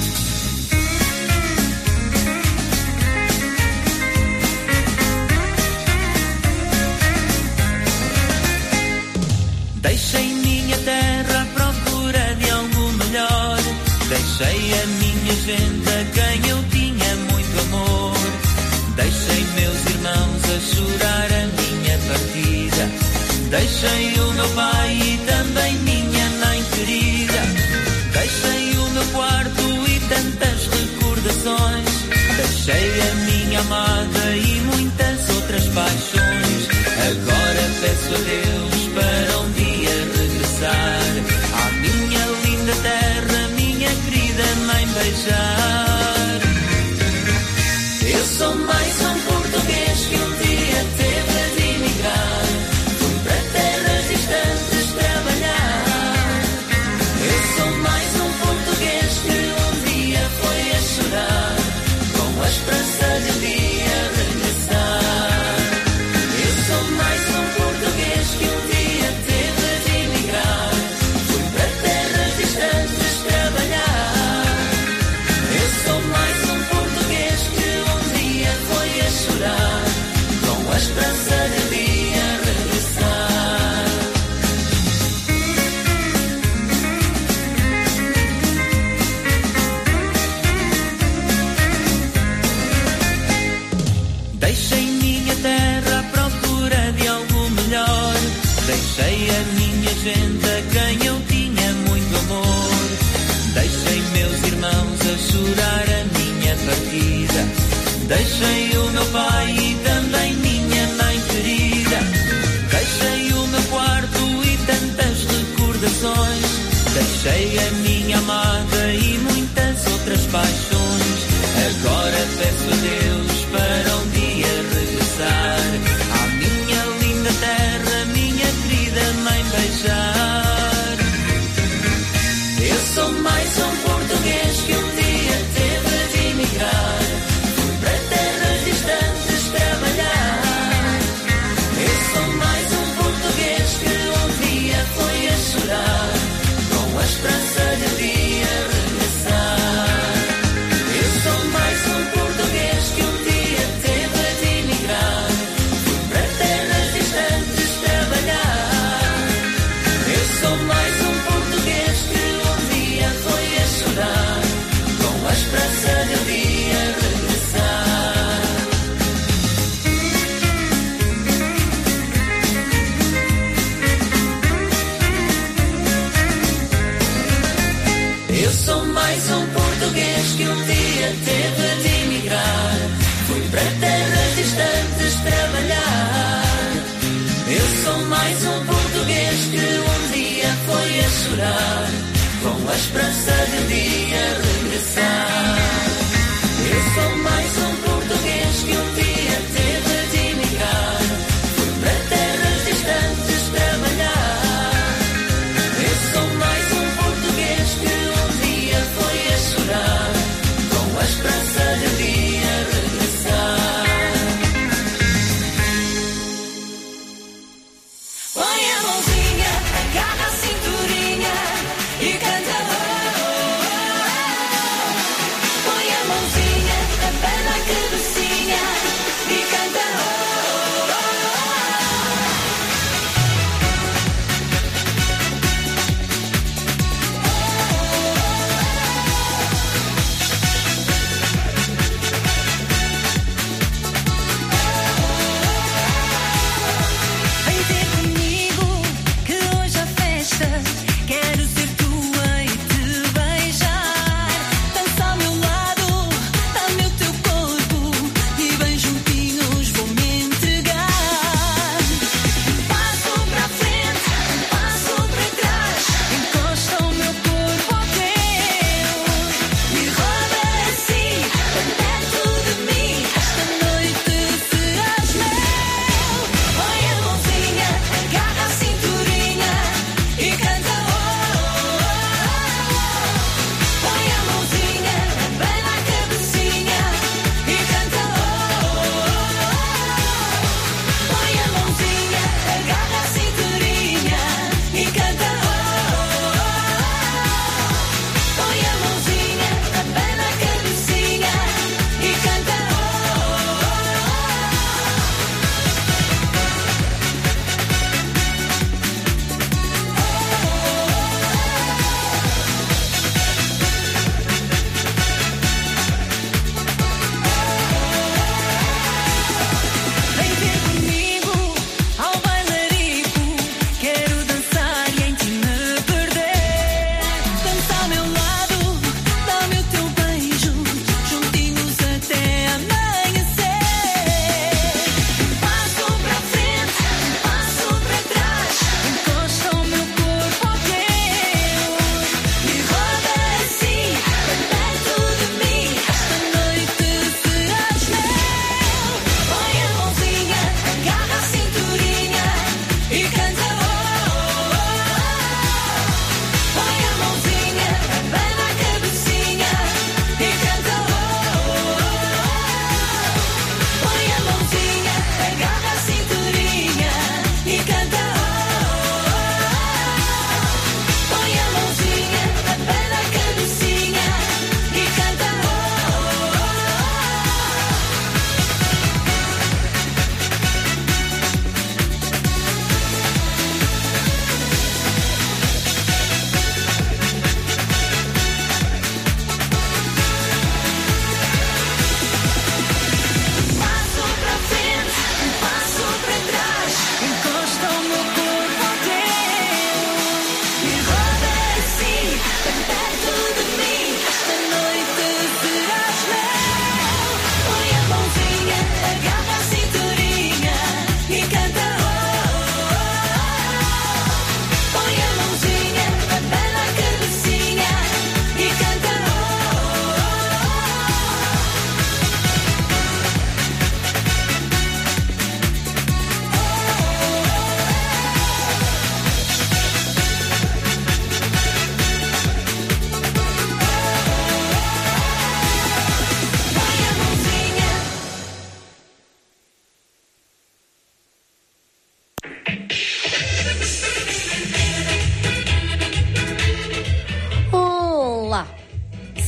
Deixei minha terra à procura de algo melhor. Deixei a minha gente a quem eu tinha muito amor. Deixei meus irmãos a chorar a minha partida. Deixei o meu pai e também minha mãe querida. Deixei o meu quarto e tantas recordações. Deixei a minha amada e muitas outras paixões. Agora peço a Deus para um dia regressar à minha linda terra, minha querida mãe beijar. Eu sou mais um português que um dia teve de emigrar. Fui para terras distantes trabalhar. Eu sou mais um português que um dia foi a chorar, com a esperança de um dia regressar. Eu sou mais um português que um dia teve de emigrar. Fui para terras distantes trabalhar. Eu sou mais um português que um dia foi a chorar, com a esperança de um dia regressar. Deixei minha terra à procura de algo melhor. Deixei a minha gente a quem eu tinha muito amor. Deixei meus irmãos a chorar a minha partida. Deixei o meu pai e também minha mãe querida. Deixei o meu quarto e tantas recordações. Deixei a minha amada e muitas outras paixões. Agora peço a Deus para um dia regressar à minha linda terra, minha querida mãe beijar. Eu sou mais um português que um dia teve de emigrar. Fui para terras distantes trabalhar. Eu sou mais um português que um dia foi a chorar, com a esperança de um dia regressar. Eu sou mais um português que um dia teve de emigrar. Fui para terras distantes trabalhar. Eu sou mais um português que um dia foi a chorar, com a esperança de um dia regressar. Eu sou mais um português que um dia teve de emigrar. Fui para terras distantes trabalhar. Eu sou mais um português que um dia foi a chorar, com a esperança de um dia regressar. Eu sou mais um português que um dia teve de emigrar. Fui para terras distantes trabalhar. Eu sou mais um português que um dia foi a chorar, com a esperança de um dia regressar. Põe a mãozinha, agarra a cinturinha.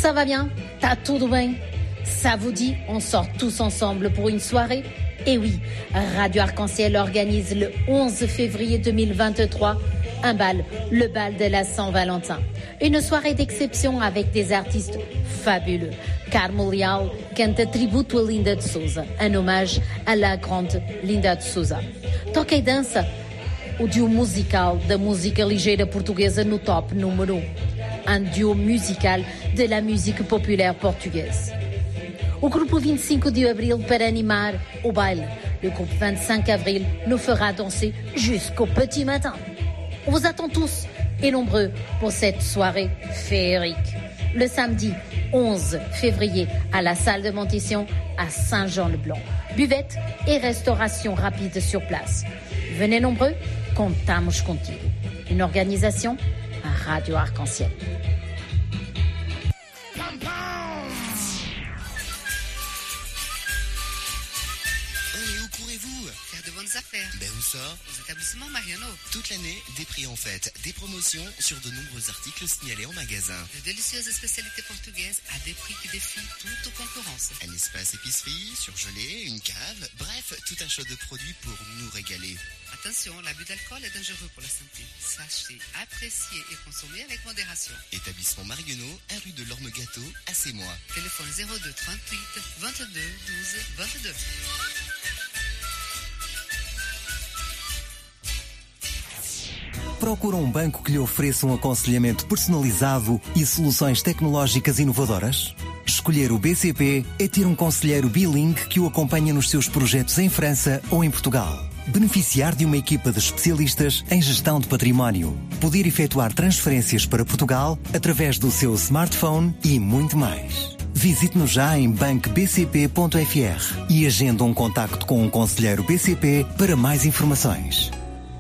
Ça va bien? Tá tudo bem? Ça vous dit, on sort tous ensemble pour une soirée? Et oui, Radio Arc-en-Ciel organise le onze février deux mille vingt-trois un bal, le bal de la Saint-Valentin. Une soirée d'exception avec des artistes fabuleux. Carmo Leal canta tributo a Linda de Souza, un hommage à la grande Linda de Souza. Toca e dança o duo musical da música ligeira portuguesa no top número um. Un duo musical de la musique populaire portugaise. O grupo vingt-cinq de abril para animar o baile. Le groupe vingt-cinq avril nous fera danser jusqu'au petit matin. On vous attend tous et nombreux pour cette soirée féerique. Le samedi onze février à la salle de Montession à Saint-Jean-le-Blanc. Buvette et restauration rapide sur place. Venez nombreux, contamos contigo. Une organisation à Radio Arc-en-Ciel. Affaires. Ben où ça? Aux établissements Mariano. Toute l'année, des prix en fête, des promotions sur de nombreux articles signalés en magasin. De délicieuses spécialités portugaises à des prix qui défient toute concurrence. Un espace épicerie, surgelé, une cave, bref, tout un choix de produits pour nous régaler. Attention, l'abus d'alcool est dangereux pour la santé. Sachez, apprécier et consommer avec modération. Établissement Mariano, un rue de l'Orme-Gâteau, à Sémois. Téléphone zéro deux trente-huit vingt-deux douze vingt-deux. Procura um banco que lhe ofereça um aconselhamento personalizado e soluções tecnológicas inovadoras? Escolher o B C P é ter um conselheiro bilingue que o acompanha nos seus projetos em França ou em Portugal. Beneficiar de uma equipa de especialistas em gestão de património. Poder efetuar transferências para Portugal através do seu smartphone e muito mais. Visite-nos já em banco b c p ponto f r e agenda um contacto com um conselheiro B C P para mais informações.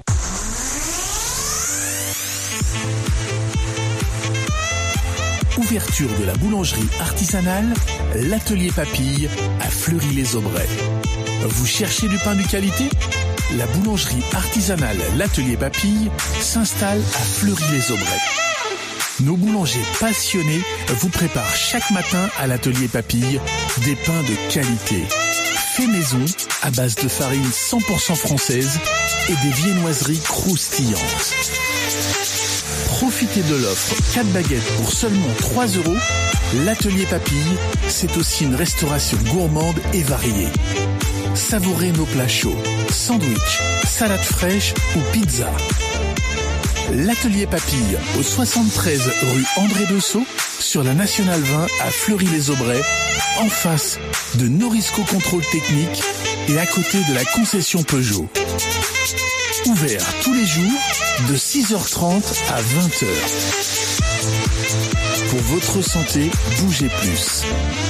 Ouverture de la boulangerie artisanale, l'Atelier Papille à Fleury-les-Aubrais. Vous cherchez du pain de qualité? La boulangerie artisanale l'Atelier Papille s'installe à Fleury-les-Aubrais. Nos boulangers passionnés vous préparent chaque matin à l'Atelier Papille des pains de qualité. Fait maison à base de farine cent pour cent française et des viennoiseries croustillantes. Profitez de l'offre quatre baguettes pour seulement trois euros. L'Atelier Papille, c'est aussi une restauration gourmande et variée. Savourez nos plats chauds, sandwich, salade fraîche ou pizza. L'Atelier Papille, au soixante-treize rue André Dessau, sur la Nationale vingt à Fleury-les-Aubrais, en face de Norisco Contrôle Technique et à côté de la concession Peugeot. Ouvert tous les jours de six heures trente à vingt heures. Pour votre santé, bougez plus.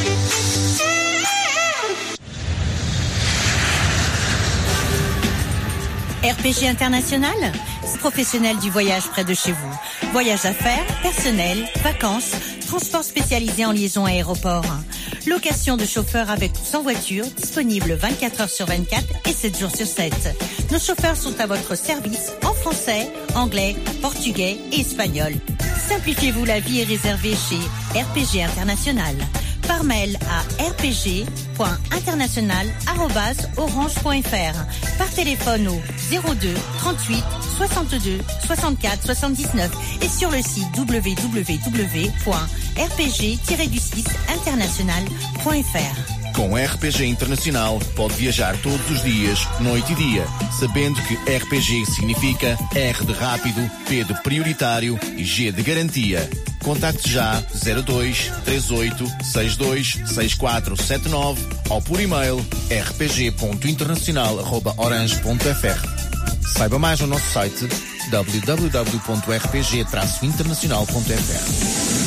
R P G International, professionnel du voyage près de chez vous. Voyage d'affaires, personnel, vacances, transport spécialisé en liaison aéroport. Location de chauffeurs avec ou sans voiture, disponible vingt-quatre heures sur vingt-quatre et sept jours sur sept. Nos chauffeurs sont à votre service en français, anglais, portugais et espagnol. Simplifiez-vous la vie et réservez chez R P G International. Par mail à r p g point international arobase orange point f r. Par téléphone au zéro deux trente-huit soixante-deux soixante-quatre soixante-dix-neuf et sur le site w w w point r p g tiret du six international point f r. Com R P G Internacional pode viajar todos os dias, noite e dia, sabendo que R P G significa R de rápido, P de prioritário e G de garantia. Contacte já zero dois três oito seis dois seis quatro sete nove ou por e-mail r p g ponto internacional arroba orange ponto f r. Saiba mais no nosso site w w w ponto r p g traço internacional ponto f r.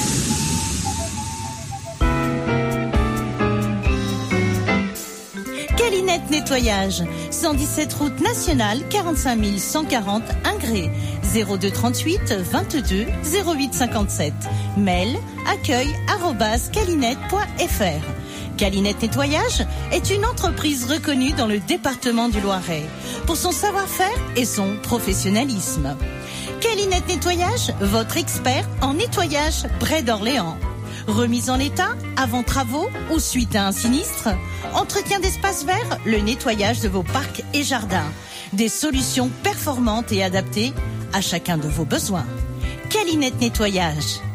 Calinette Nettoyage, cent dix-sept route nationale, quarante-cinq mille cent quarante Ingré, zéro deux trente-huit vingt-deux zéro huit cinquante-sept. Mail accueil arobase calinette point f r. Calinette Nettoyage est une entreprise reconnue dans le département du Loiret pour son savoir-faire et son professionnalisme. Calinette Nettoyage, votre expert en nettoyage près d'Orléans. Remise en état, avant travaux ou suite à un sinistre? Entretien d'espaces verts, le nettoyage de vos parcs et jardins. Des solutions performantes et adaptées à chacun de vos besoins. Calinette Nettoyage.